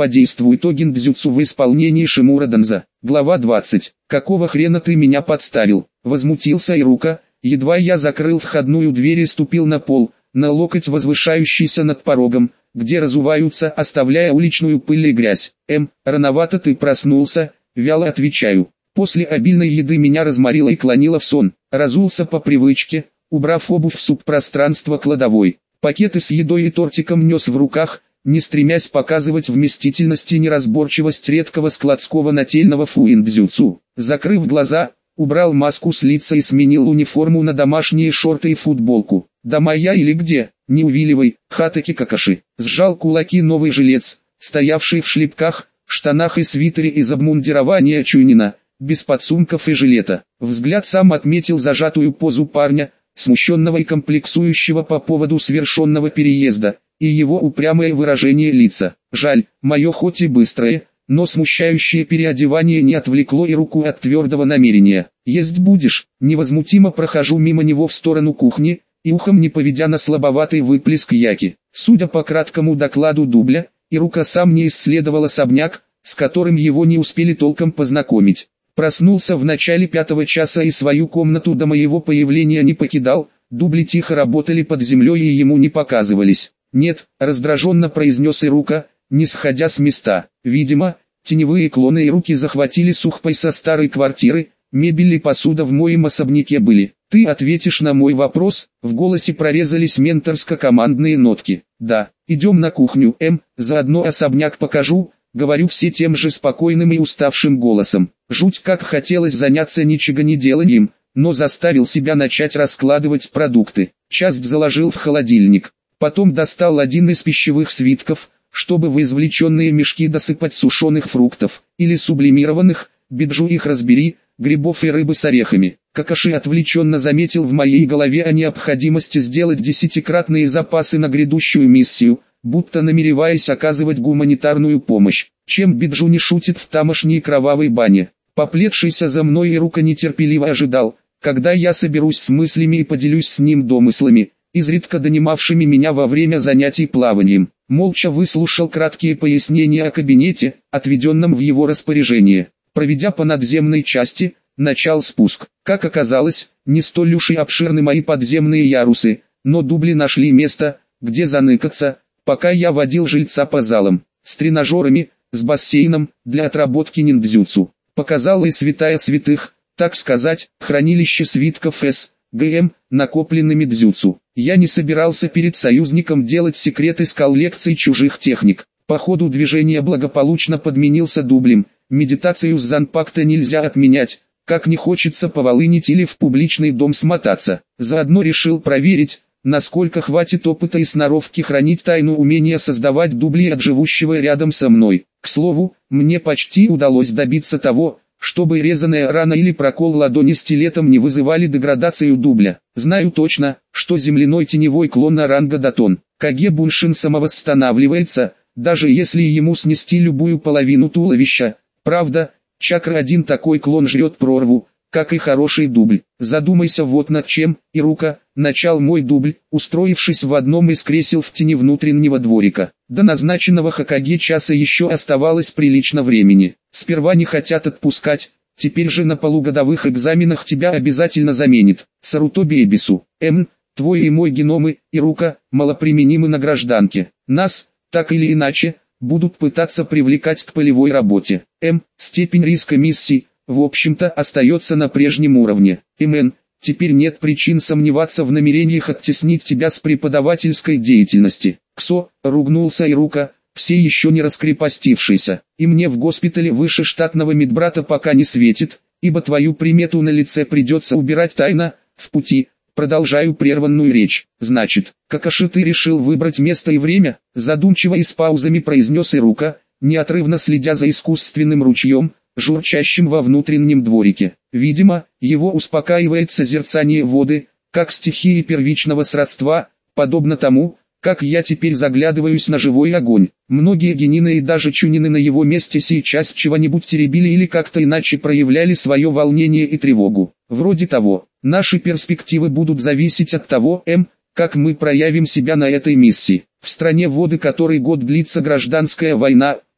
подействует огин-дзюцу в исполнении Шимура Данза. Глава двадцать. Какого хрена ты меня подставил? Возмутился Ирука, едва я закрыл входную дверь и ступил на пол, на локоть возвышающийся над порогом, где разуваются, оставляя уличную пыль и грязь. Эм, рановато ты проснулся, вяло отвечаю. После обильной еды меня разморило и клонило в сон. Разулся по привычке, убрав обувь в субпространство кладовой. Пакеты с едой и тортиком нес в руках, не стремясь показывать вместительность и неразборчивость редкого складского нательного фуин-дзюцу. Закрыв глаза, убрал маску с лица и сменил униформу на домашние шорты и футболку. «Дома я или где? Не увиливай, Хатаки Какаши!» Сжал кулаки новый жилец, стоявший в шлепках, штанах и свитере из обмундирования Чунина, без подсумков и жилета. Взгляд сам отметил зажатую позу парня, смущенного и комплексующего по поводу совершенного переезда, и его упрямое выражение лица. Жаль, мое хоть и быстрое, но смущающее переодевание не отвлекло и руку от твердого намерения. «Есть будешь?» Невозмутимо прохожу мимо него в сторону кухни, и ухом не поведя на слабоватый выплеск яки. Судя по краткому докладу дубля, Ирука сам не исследовал особняк, с которым его не успели толком познакомить. Проснулся в начале пятого часа и свою комнату до моего появления не покидал, дубли тихо работали под землей и ему не показывались. «Нет», раздраженно произнес Ирука, не сходя с места. Видимо, теневые клоны Ируки захватили сухпай со старой квартиры, мебель и посуда в моем особняке были. «Ты ответишь на мой вопрос?» В голосе прорезались менторско-командные нотки. «Да, идем на кухню, М, заодно особняк покажу», говорю все тем же спокойным и уставшим голосом. Жуть как хотелось заняться ничего не деланием, но заставил себя начать раскладывать продукты. Часть заложил в холодильник. Потом достал один из пищевых свитков, чтобы в извлеченные мешки досыпать сушеных фруктов, или сублимированных, биджу их разбери, грибов и рыбы с орехами. Какаши отвлеченно заметил в моей голове о необходимости сделать десятикратные запасы на грядущую миссию, будто намереваясь оказывать гуманитарную помощь. Чем биджу не шутит в тамошней кровавой бане? Поплетшийся за мной Ирука нетерпеливо ожидал, когда я соберусь с мыслями и поделюсь с ним домыслами, изредка донимавшими меня во время занятий плаванием. Молча выслушал краткие пояснения о кабинете, отведенном в его распоряжение. Проведя по надземной части, начал спуск. Как оказалось, не столь уж и обширны мои подземные ярусы, но дубли нашли место, где заныкаться, пока я водил жильца по залам, с тренажерами, с бассейном, для отработки ниндзюцу. Показал и святая святых, так сказать, хранилище свитков С, ГМ, накопленными дзюцу. Я не собирался перед союзником делать секрет из коллекций чужих техник. По ходу движения благополучно подменился дублем. Медитацию с Занпакта нельзя отменять, как не хочется поволынить или в публичный дом смотаться. Заодно решил проверить, насколько хватит опыта и сноровки хранить тайну умения создавать дубли от живущего рядом со мной. К слову, мне почти удалось добиться того, чтобы резаная рана или прокол ладони стилетом не вызывали деградацию дубля. Знаю точно, что земляной теневой клон Наранга Датон Каге Буншин самовосстанавливается, даже если ему снести любую половину туловища. Правда, чакра один такой клон жрет прорву, как и хороший дубль. Задумайся вот над чем, Ирука, начал мой дубль, устроившись в одном из кресел в тени внутреннего дворика. До назначенного Хокаге часа еще оставалось прилично времени. Сперва не хотят отпускать, теперь же на полугодовых экзаменах тебя обязательно заменит. Сарутоби Эбису, М, твой и мой геномы, Ирука, малоприменимы на гражданке. Нас, так или иначе, будут пытаться привлекать к полевой работе. М, степень риска миссии, в общем-то, остается на прежнем уровне. М, теперь нет причин сомневаться в намерениях оттеснить тебя с преподавательской деятельности. Ксо, ругнулся Ирука, все еще не раскрепостившийся, и мне в госпитале выше штатного медбрата пока не светит, ибо твою примету на лице придется убирать тайно, в пути. Продолжаю прерванную речь. Значит, Какаши ты решил выбрать место и время? Задумчиво и с паузами произнес Ирука, неотрывно следя за искусственным ручьем, журчащим во внутреннем дворике. Видимо, его успокаивает созерцание воды, как стихии первичного сродства, подобно тому, как я теперь заглядываюсь на живой огонь. Многие генины и даже чунины на его месте сейчас чего-нибудь теребили или как-то иначе проявляли свое волнение и тревогу. Вроде того, наши перспективы будут зависеть от того, М, как мы проявим себя на этой миссии. В стране воды, которой год длится гражданская война,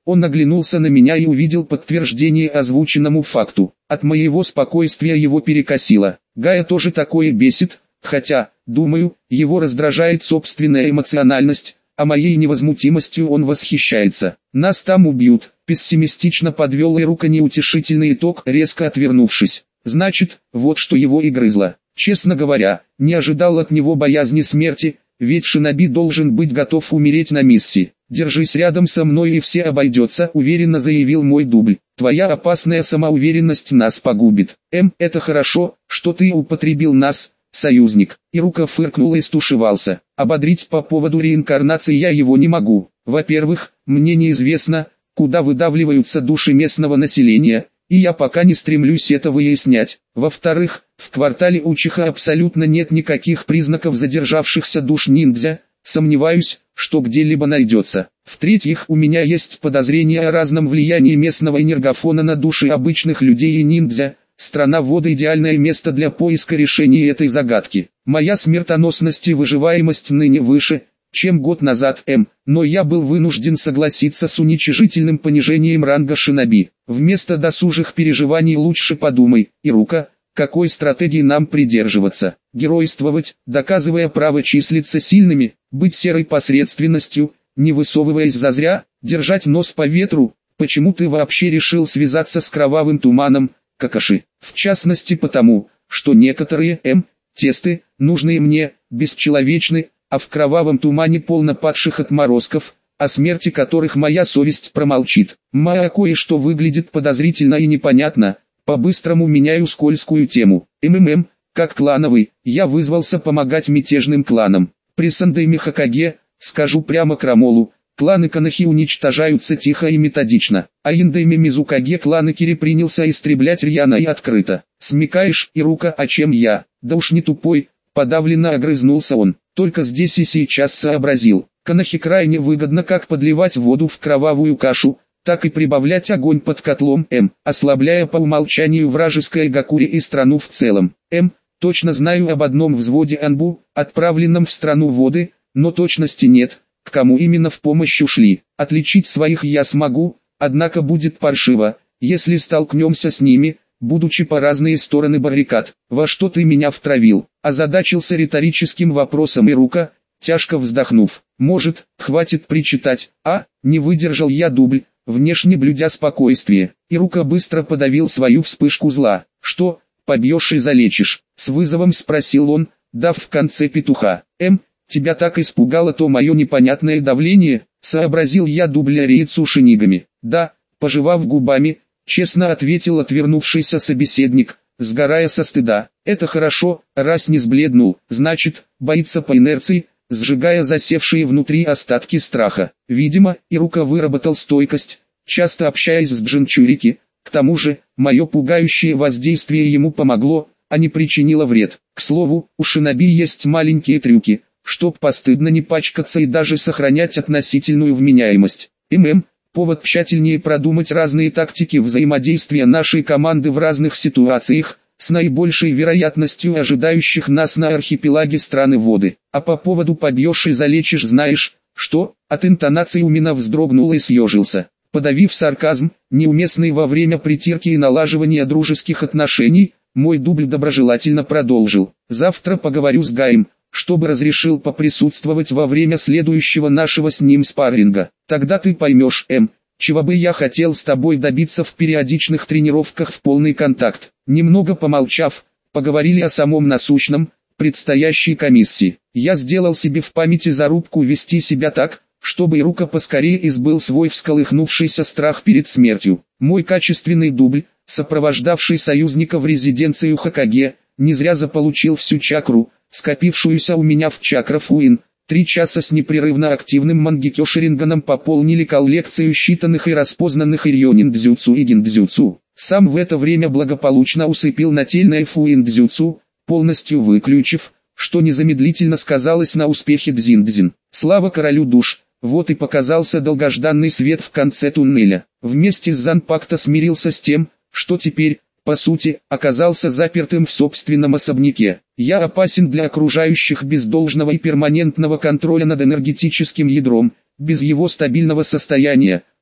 Он оглянулся на меня и увидел подтверждение озвученному факту. От моего спокойствия его перекосило. Гая тоже такое бесит, хотя, думаю, его раздражает собственная эмоциональность, а моей невозмутимостью он восхищается. Нас там убьют, пессимистично подвел Ирука неутешительный итог, резко отвернувшись. Значит, вот что его и грызло. Честно говоря, не ожидал от него боязни смерти, ведь шиноби должен быть готов умереть на миссии. «Держись рядом со мной и все обойдется», — уверенно заявил мой дубль. «Твоя опасная самоуверенность нас погубит. Эм, это хорошо, что ты употребил нас, союзник». Ирука фыркнул и стушевался. Ободрить по поводу реинкарнации я его не могу. Во-первых, мне неизвестно, куда выдавливаются души местного населения, и я пока не стремлюсь это выяснять. Во-вторых, в квартале Учиха абсолютно нет никаких признаков задержавшихся душ ниндзя, сомневаюсь, что где-либо найдется. В-третьих, у меня есть подозрения о разном влиянии местного энергофона на души обычных людей и ниндзя. Страна воды — идеальное место для поиска решения этой загадки. Моя смертоносность и выживаемость ныне выше, чем год назад, М, но я был вынужден согласиться с уничижительным понижением ранга шиноби. Вместо досужих переживаний лучше подумай, Ирука, какой стратегии нам придерживаться: геройствовать, доказывая право числиться сильными, быть серой посредственностью, не высовываясь зазря, держать нос по ветру. Почему ты вообще решил связаться с кровавым туманом, Какаши? В частности потому, что некоторые М, тесты, нужные мне, бесчеловечны, а в кровавом тумане полно падших отморозков, о смерти которых моя совесть промолчит. Ма, кое-что выглядит подозрительно и непонятно. По-быстрому меняю скользкую тему. МММ, как клановый, я вызвался помогать мятежным кланам. При Сандайме Хокаге, скажу прямо Крамолу, кланы Канахи уничтожаются тихо и методично, а Индайме Мизукаге кланы Кири принялся истреблять рьяно и открыто. Смекаешь, Ирука, о чем я? Да уж не тупой, подавленно огрызнулся он, только здесь и сейчас сообразил. Канахи крайне выгодно как подливать воду в кровавую кашу, так и прибавлять огонь под котлом М, ослабляя по умолчанию вражеское Гакури и страну в целом. М, точно знаю об одном взводе Анбу, отправленном в страну воды, но точности нет, к кому именно в помощь ушли. Отличить своих я смогу, однако будет паршиво, если столкнемся с ними, будучи по разные стороны баррикад. Во что ты меня втравил? Озадачился риторическим вопросом Ирука, тяжко вздохнув. Может, хватит причитать, а? Не выдержал я дубль, внешне блюдя спокойствие. Ирука быстро подавил свою вспышку зла. «Что, побьешь и залечишь?» — с вызовом спросил он, дав в конце петуха. «Эм, тебя так испугало то мое непонятное давление?» — сообразил я дубля рейцу шинигами. «Да», — пожевав губами, честно ответил отвернувшийся собеседник, сгорая со стыда. «Это хорошо, раз не сбледнул, значит, боится по инерции», сжигая засевшие внутри остатки страха. Видимо, Ирука выработал стойкость, часто общаясь с Джинчурики. К тому же, мое пугающее воздействие ему помогло, а не причинило вред. К слову, у шиноби есть маленькие трюки, чтоб постыдно не пачкаться и даже сохранять относительную вменяемость. ММ, повод тщательнее продумать разные тактики взаимодействия нашей команды в разных ситуациях, с наибольшей вероятностью ожидающих нас на архипелаге страны воды. А по поводу «побьешь и залечишь» знаешь, что? От интонации Умина вздрогнул и съежился. Подавив сарказм, неуместный во время притирки и налаживания дружеских отношений, мой дубль доброжелательно продолжил. «Завтра поговорю с Гаем, чтобы разрешил поприсутствовать во время следующего нашего с ним спарринга. Тогда ты поймешь, М, чего бы я хотел с тобой добиться в периодичных тренировках в полный контакт». Немного помолчав, поговорили о самом насущном, предстоящей комиссии. Я сделал себе в памяти зарубку вести себя так, чтобы Ирука поскорее избыл свой всколыхнувшийся страх перед смертью. Мой качественный дубль, сопровождавший союзника в резиденцию Хокаге, не зря заполучил всю чакру, скопившуюся у меня в чакра-фуин. Три часа с непрерывно активным мангекё Ширинганом пополнили коллекцию считанных и распознанных ирьонин-дзюцу и гиндзюцу. Сам в это время благополучно усыпил нательное фуин-дзюцу, полностью выключив, что незамедлительно сказалось на успехе дзин-дзин. Слава королю душ, вот и показался долгожданный свет в конце туннеля. Вместе с Занпакто смирился с тем, что теперь, по сути, оказался запертым в собственном особняке. Я опасен для окружающих без должного и перманентного контроля над энергетическим ядром, без его стабильного состояния.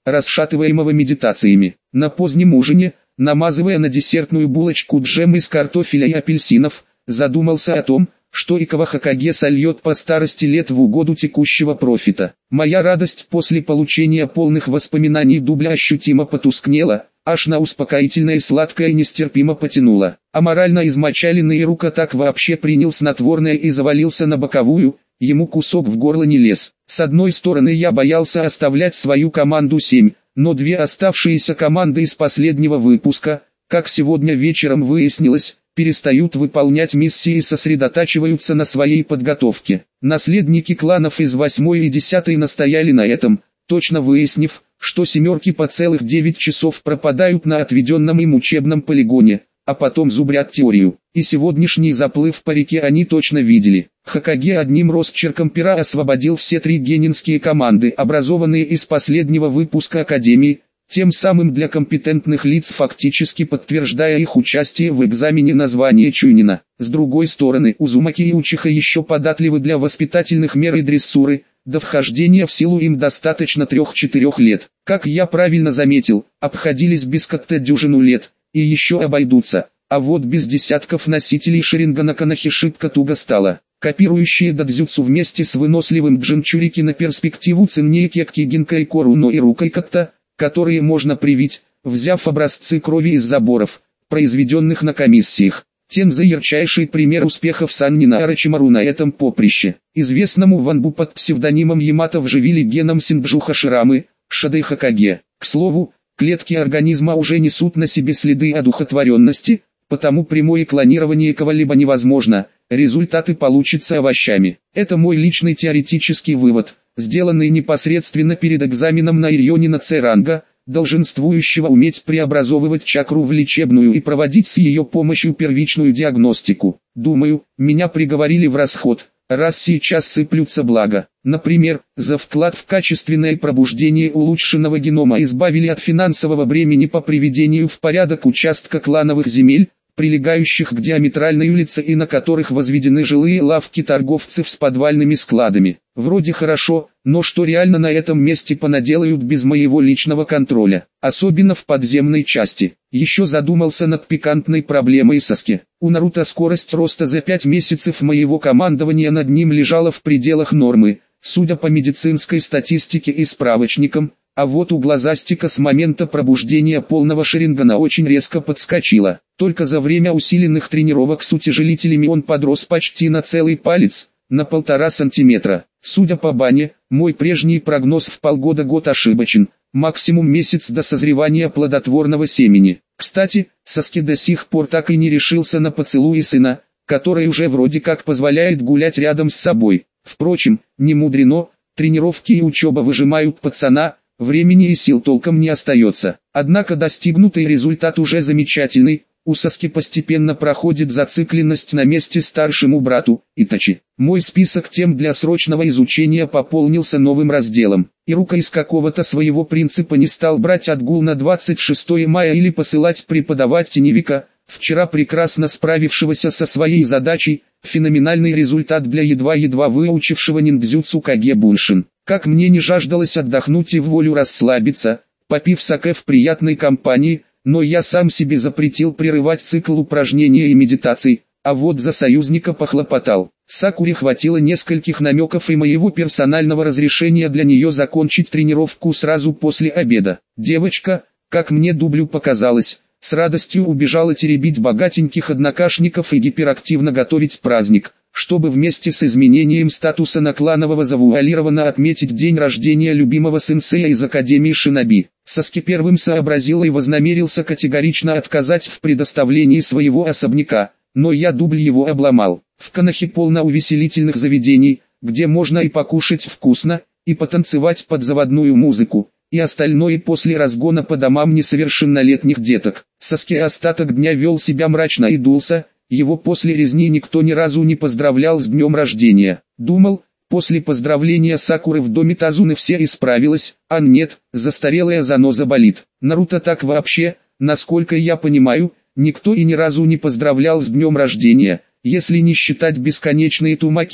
расшатываемого медитациями. На позднем ужине, намазывая на десертную булочку джем из картофеля и апельсинов, задумался о том, что Икава Хокаге сольет по старости лет в угоду текущего профита. Моя радость после получения полных воспоминаний дубля ощутимо потускнела, аж на успокоительное сладкое нестерпимо потянуло. А морально измочаленный Ирука так вообще принял снотворное и завалился на боковую, ему кусок в горло не лез. С одной стороны, я боялся оставлять свою команду семь, но две оставшиеся команды из последнего выпуска, как сегодня вечером выяснилось, перестают выполнять миссии и сосредотачиваются на своей подготовке. Наследники кланов из восьмой и десятой настояли на этом, точно выяснив, что семерки по целых девять часов пропадают на отведенном им учебном полигоне, а потом зубрят теорию. И сегодняшний заплыв по реке они точно видели. Хокаге одним росчерком пера освободил все три генинские команды, образованные из последнего выпуска Академии, тем самым для компетентных лиц фактически подтверждая их участие в экзамене на звание Чунина. С другой стороны, Узумаки и Учиха еще податливы для воспитательных мер и дрессуры, до вхождения в силу им достаточно трех-четырех лет. Как я правильно заметил, обходились без как-то дюжину лет, и еще обойдутся, а вот без десятков носителей Шарингана Канахишитка туго стало. Копирующие дадзюцу вместе с выносливым Джинчурики на перспективу ценнее Кекки Гинкай Коруно и Рукой Катта, которые можно привить, взяв образцы крови из заборов, произведенных на комиссиях. Тенза ярчайший пример успехов Саннина Арачимару на этом поприще. Известному Ванбу под псевдонимом Ямато вживили геном Синбджуха Ширамы, Шадэй Хокаге. К слову, клетки организма уже несут на себе следы одухотворенности, потому прямое клонирование кого-либо невозможно, результаты получатся овощами. Это мой личный теоретический вывод, сделанный непосредственно перед экзаменом на Ирьонина Церанга, долженствующего уметь преобразовывать чакру в лечебную и проводить с ее помощью первичную диагностику. Думаю, меня приговорили в расход, раз сейчас сыплются блага. Например, за вклад в качественное пробуждение улучшенного генома избавили от финансового бремени по приведению в порядок участка клановых земель, прилегающих к диаметральной улице и на которых возведены жилые лавки торговцев с подвальными складами. Вроде хорошо, но что реально на этом месте понаделают без моего личного контроля, особенно в подземной части. Еще задумался над пикантной проблемой Саски. У Наруто скорость роста за пять месяцев моего командования над ним лежала в пределах нормы, судя по медицинской статистике и справочникам, а вот у Глазастика с момента пробуждения полного Шарингана очень резко подскочила. Только за время усиленных тренировок с утяжелителями он подрос почти на целый палец, на полтора сантиметра. Судя по бане, мой прежний прогноз в полгода-год ошибочен, максимум месяц до созревания плодотворного семени. Кстати, Саски до сих пор так и не решился на поцелуй сына, который уже вроде как позволяет гулять рядом с собой. Впрочем, не мудрено, тренировки и учеба выжимают пацана, времени и сил толком не остается. Однако достигнутый результат уже замечательный, у Саски постепенно проходит зацикленность на месте старшему брату, Итачи. Мой список тем для срочного изучения пополнился новым разделом. Ирука из какого-то своего принципа не стал брать отгул на двадцать шестое мая или посылать преподавать теневика, вчера прекрасно справившегося со своей задачей, феноменальный результат для едва-едва выучившего ниндзюцу Каге Буншин. Как мне не жаждалось отдохнуть и в волю расслабиться, попив саке в приятной компании, но я сам себе запретил прерывать цикл упражнений и медитаций, а вот за союзника похлопотал. Сакуре хватило нескольких намеков и моего персонального разрешения для нее закончить тренировку сразу после обеда. Девочка, как мне дублю показалось, с радостью убежала теребить богатеньких однокашников и гиперактивно готовить праздник, чтобы вместе с изменением статуса на кланового завуалированно отметить день рождения любимого сенсея из Академии Шиноби. Саски первым сообразил и вознамерился категорично отказать в предоставлении своего особняка, но я дубль его обломал. В Канахе полно увеселительных заведений, где можно и покушать вкусно, и потанцевать под заводную музыку, и остальное после разгона по домам несовершеннолетних деток. Саски остаток дня вел себя мрачно и дулся, его после резни никто ни разу не поздравлял с днем рождения. Думал, после поздравления Сакуры в доме Тазуны все исправилось, а нет, застарелая заноза болит. Наруто так вообще, насколько я понимаю, никто и ни разу не поздравлял с днем рождения, если не считать бесконечные тумаки,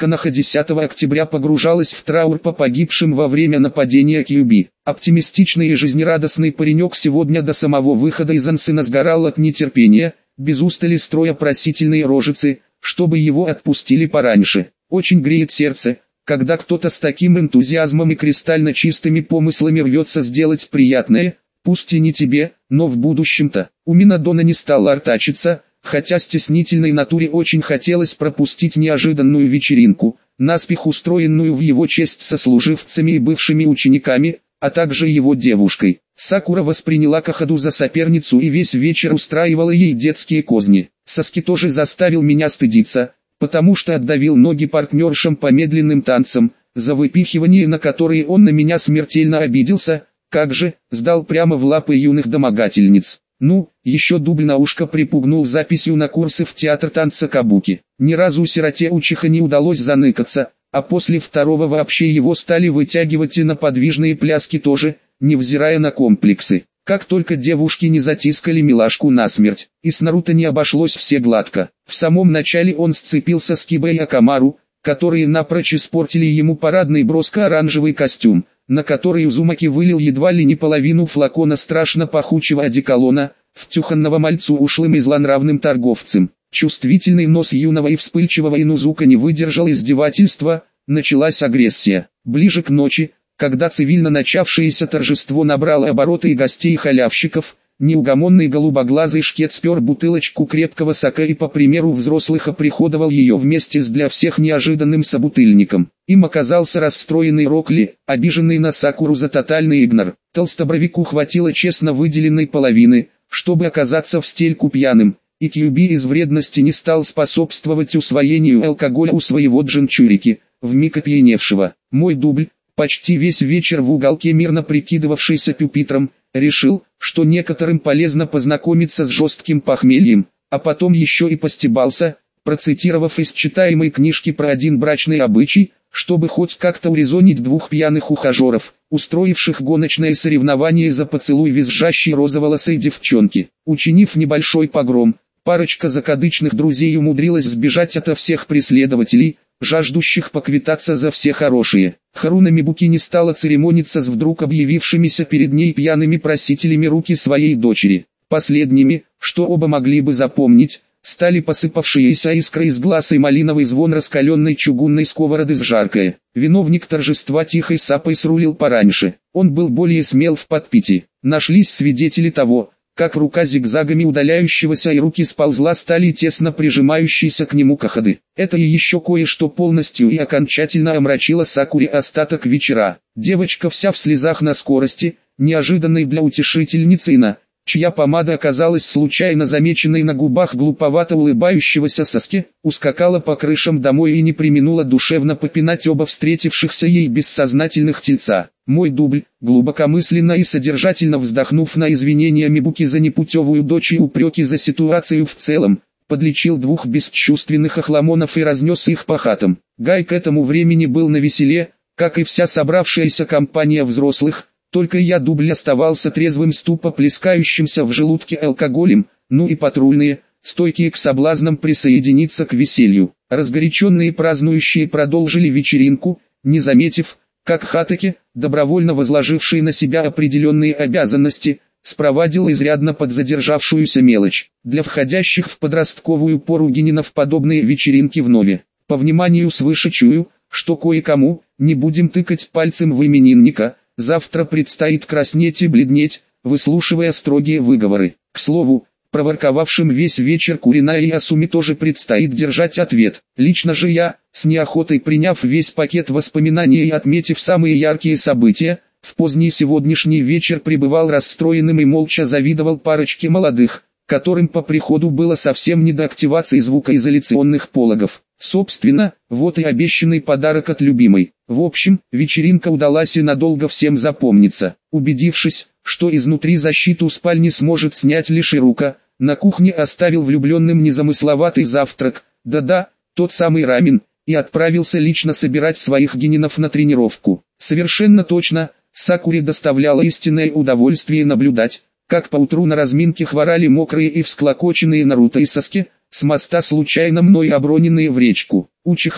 Коноха десятого октября погружалась в траур по погибшим во время нападения Кьюби. Оптимистичный и жизнерадостный паренек сегодня до самого выхода из Ансена сгорал от нетерпения, без устали строя просительные рожицы, чтобы его отпустили пораньше. Очень греет сердце, когда кто-то с таким энтузиазмом и кристально чистыми помыслами рвется сделать приятное, пусть и не тебе, но в будущем-то. У Минадона не стала артачиться, хотя стеснительной натуре очень хотелось пропустить неожиданную вечеринку, наспех устроенную в его честь сослуживцами и бывшими учениками, а также его девушкой. Сакура восприняла Кохаду за соперницу и весь вечер устраивала ей детские козни. Саски тоже заставил меня стыдиться, потому что отдавил ноги партнершам по медленным танцам, за выпихивание на которые он на меня смертельно обиделся, как же, сдал прямо в лапы юных домогательниц. Ну, еще дубль на ушко припугнул записью на курсы в театр танца кабуки. Ни разу сироте учиха не удалось заныкаться, а после второго вообще его стали вытягивать и на подвижные пляски тоже, невзирая на комплексы. Как только девушки не затискали милашку насмерть, и с Наруто не обошлось все гладко. В самом начале он сцепился с Кибе и Акамару, которые напрочь испортили ему парадный броско-оранжевый костюм, на который Узумаки вылил едва ли не половину флакона страшно пахучего одеколона, втюханного мальцу ушлым и злонравным торговцем. Чувствительный нос юного и вспыльчивого Инузука не выдержал издевательства, началась агрессия. Ближе к ночи, когда цивильно начавшееся торжество набрало обороты и гостей халявщиков, неугомонный голубоглазый шкет спер бутылочку крепкого сока и по примеру взрослых оприходовал ее вместе с для всех неожиданным собутыльником. Им оказался расстроенный Рокли, обиженный на Сакуру за тотальный игнор. Толстобровику хватило честно выделенной половины, чтобы оказаться в стельку пьяным, и Кьюби из вредности не стал способствовать усвоению алкоголя у своего джинчурики, вмиг опьяневшего. Мой дубль, почти весь вечер в уголке мирно прикидывавшийся пюпитром, решил, что некоторым полезно познакомиться с жестким похмельем, а потом еще и постебался, процитировав из читаемой книжки про один брачный обычай, чтобы хоть как-то урезонить двух пьяных ухажеров, устроивших гоночное соревнование за поцелуй визжащей розоволосой девчонки. Учинив небольшой погром, парочка закадычных друзей умудрилась сбежать ото всех преследователей, жаждущих поквитаться за все хорошие. Харуна Мибуки не стала церемониться с вдруг объявившимися перед ней пьяными просителями руки своей дочери. Последними, что оба могли бы запомнить, стали посыпавшиеся искры из глаз и малиновый звон раскаленной чугунной сковороды с жаркое. Виновник торжества тихой сапой срулил пораньше. Он был более смел в подпитии. Нашлись свидетели того, как рука зигзагами удаляющегося и руки сползла стали тесно прижимающейся к нему Кохады. Это и еще кое-что полностью и окончательно омрачило Сакуре остаток вечера. Девочка вся в слезах на скорости, неожиданной для утешительницы Ина, чья помада оказалась случайно замеченной на губах глуповато улыбающегося Саски, ускакала по крышам домой и не преминула душевно попинать оба встретившихся ей бессознательных тельца. Мой дубль, глубокомысленно и содержательно вздохнув на извинения Мибуки за непутевую дочь и упреки за ситуацию в целом, подлечил двух бесчувственных охламонов и разнес их по хатам. Гай к этому времени был навеселе, как и вся собравшаяся компания взрослых, только я дубль оставался трезвым с тупо плескающимся в желудке алкоголем, ну и патрульные, стойкие к соблазнам присоединиться к веселью. Разгоряченные празднующие продолжили вечеринку, не заметив, как Хатаки, добровольно возложивший на себя определенные обязанности, спровадил изрядно подзадержавшуюся мелочь. Для входящих в подростковую пору генинов подобные вечеринки вновь. По вниманию свыше чую, что кое-кому, не будем тыкать пальцем в именинника, завтра предстоит краснеть и бледнеть, выслушивая строгие выговоры. К слову, проворковавшим весь вечер Курина и Асуми тоже предстоит держать ответ. Лично же я, с неохотой приняв весь пакет воспоминаний и отметив самые яркие события, в поздний сегодняшний вечер пребывал расстроенным и молча завидовал парочке молодых, которым по приходу было совсем не до активации звукоизоляционных пологов. Собственно, вот и обещанный подарок от любимой. В общем, вечеринка удалась и надолго всем запомнится. Убедившись, что изнутри защиту спальни сможет снять лишь Ирука, на кухне оставил влюбленным незамысловатый завтрак, да-да, тот самый рамен, и отправился лично собирать своих генинов на тренировку. Совершенно точно, Сакуре доставляло истинное удовольствие наблюдать, как поутру на разминке хворали мокрые и всклокоченные Наруто и Саски, с моста случайно мной оброненные в речку. Учиха,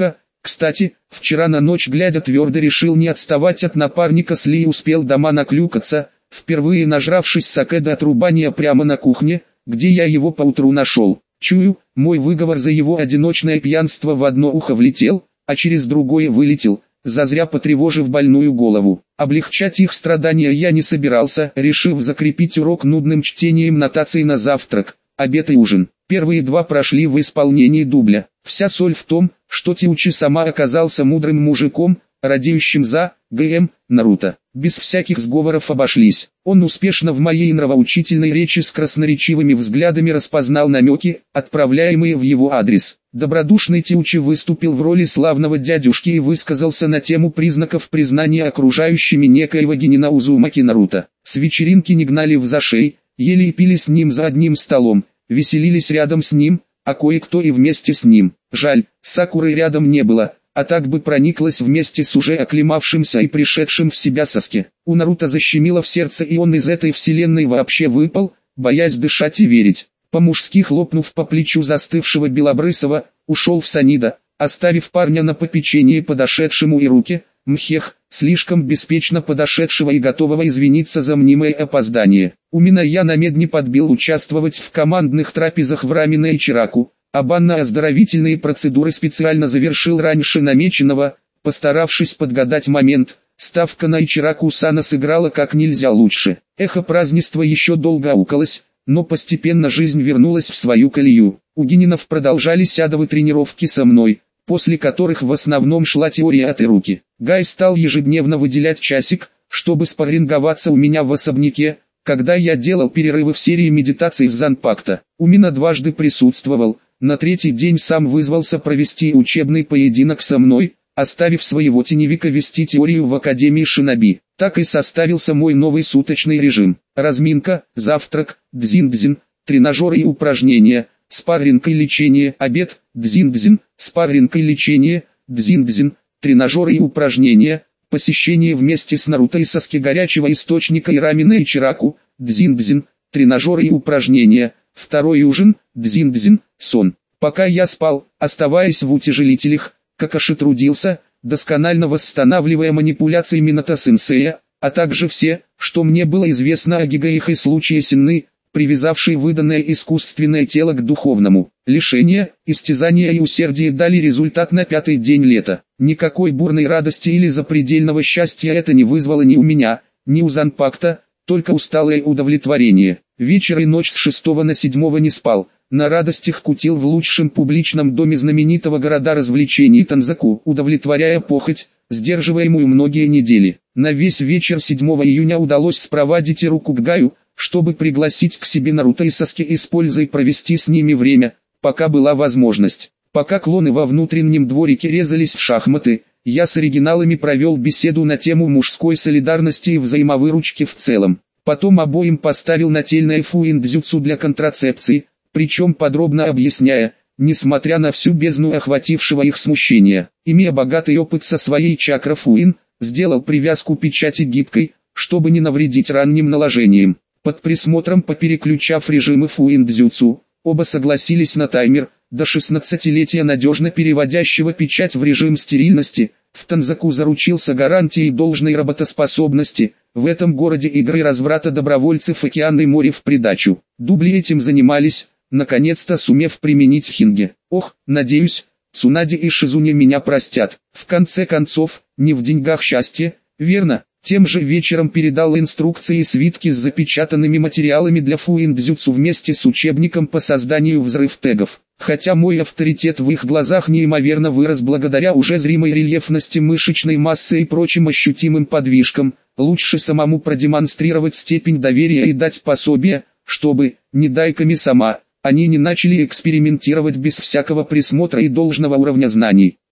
Кстати, вчера на ночь глядя твердо решил не отставать от напарника Сли и успел дома наклюкаться, впервые нажравшись саке до отрубания прямо на кухне, где я его поутру нашел. Чую, мой выговор за его одиночное пьянство в одно ухо влетел, а через другое вылетел, зазря потревожив больную голову. Облегчать их страдания я не собирался, решив закрепить урок нудным чтением нотаций на завтрак, обед и ужин. Первые два прошли в исполнении дубля. Вся соль в том, что Теучи сама оказался мудрым мужиком, радеющим за ГМ Наруто. Без всяких сговоров обошлись. Он успешно в моей нравоучительной речи с красноречивыми взглядами распознал намеки, отправляемые в его адрес. Добродушный Теучи выступил в роли славного дядюшки и высказался на тему признаков признания окружающими некоего Генина Узумаки Наруто. С вечеринки не гнали в зашей, ели и пили с ним за одним столом, веселились рядом с ним, а кое-кто и вместе с ним. Жаль, Сакуры рядом не было, а так бы прониклась вместе с уже оклемавшимся и пришедшим в себя Саске. У Наруто защемило в сердце, и он из этой вселенной вообще выпал, боясь дышать и верить. По-мужски хлопнув по плечу застывшего Белобрысова, ушел в Санида, оставив парня на попечении подошедшему и руки, Мхех, слишком беспечно подошедшего и готового извиниться за мнимое опоздание. Умина я на медне подбил участвовать в командных трапезах в Рамина и Чираку, а банно-оздоровительные процедуры специально завершил раньше намеченного, постаравшись подгадать момент. Ставка на Ичираку-сана сыграла как нельзя лучше. Эхо празднества еще долго аукалось, но постепенно жизнь вернулась в свою колею. У Генинов продолжались адовые тренировки со мной, после которых в основном шла теория от руки. Гай стал ежедневно выделять часик, чтобы спарринговаться у меня в особняке, когда я делал перерывы в серии медитаций с Занпакта. Умина дважды присутствовал, на третий день сам вызвался провести учебный поединок со мной, оставив своего теневика вести теорию в Академии Шиноби. Так и составился мой новый суточный режим. Разминка, завтрак, дзин-дзин, тренажеры и упражнения, спарринг и лечение, обед, дзин-дзин, спарринг и лечение, дзин-дзин, тренажеры и упражнения, посещение вместе с Наруто и Саски горячего источника и Рамина и Чираку, дзин-дзин, тренажеры и упражнения, второй ужин, дзин-дзин, сон. Пока я спал, оставаясь в утяжелителях, Какаши трудился, досконально восстанавливая манипуляции Минато-сенсея, а также все, что мне было известно о Гигаих и случае Сенны, привязавшей выданное искусственное тело к духовному. Лишение, истязание и усердие дали результат на пятый день лета. Никакой бурной радости или запредельного счастья это не вызвало ни у меня, ни у Занпакта, только усталое удовлетворение. Вечер и ночь с шестого на седьмого не спал, на радостях кутил в лучшем публичном доме знаменитого города развлечений Танзаку, удовлетворяя похоть, сдерживаемую многие недели. На весь вечер седьмого июня удалось спровадить руку к Гаю, чтобы пригласить к себе Наруто и Саски и с пользой провести с ними время, пока была возможность. Пока клоны во внутреннем дворике резались в шахматы, я с оригиналами провел беседу на тему мужской солидарности и взаимовыручки в целом. Потом обоим поставил нательное фуиндзюцу для контрацепции, причем подробно объясняя, несмотря на всю бездну охватившего их смущения, имея богатый опыт со своей чакра фуин, сделал привязку печати гибкой, чтобы не навредить ранним наложением. Под присмотром попереключав режимы фуиндзюцу, оба согласились на таймер, до шестнадцатилетия надежно переводящего печать в режим стерильности. В Танзаку заручился гарантией должной работоспособности, в этом городе игры разврата добровольцев океан и море в придачу. Дубли этим занимались, наконец-то сумев применить хинге. Ох, надеюсь, Цунади и Шизуне меня простят. В конце концов, не в деньгах счастье, верно? Тем же вечером передал инструкции и свитки с запечатанными материалами для фуиндзюцу вместе с учебником по созданию взрыв-тегов. Хотя мой авторитет в их глазах неимоверно вырос благодаря уже зримой рельефности мышечной массы и прочим ощутимым подвижкам, лучше самому продемонстрировать степень доверия и дать пособие, чтобы, не дай-ками сама, они не начали экспериментировать без всякого присмотра и должного уровня знаний.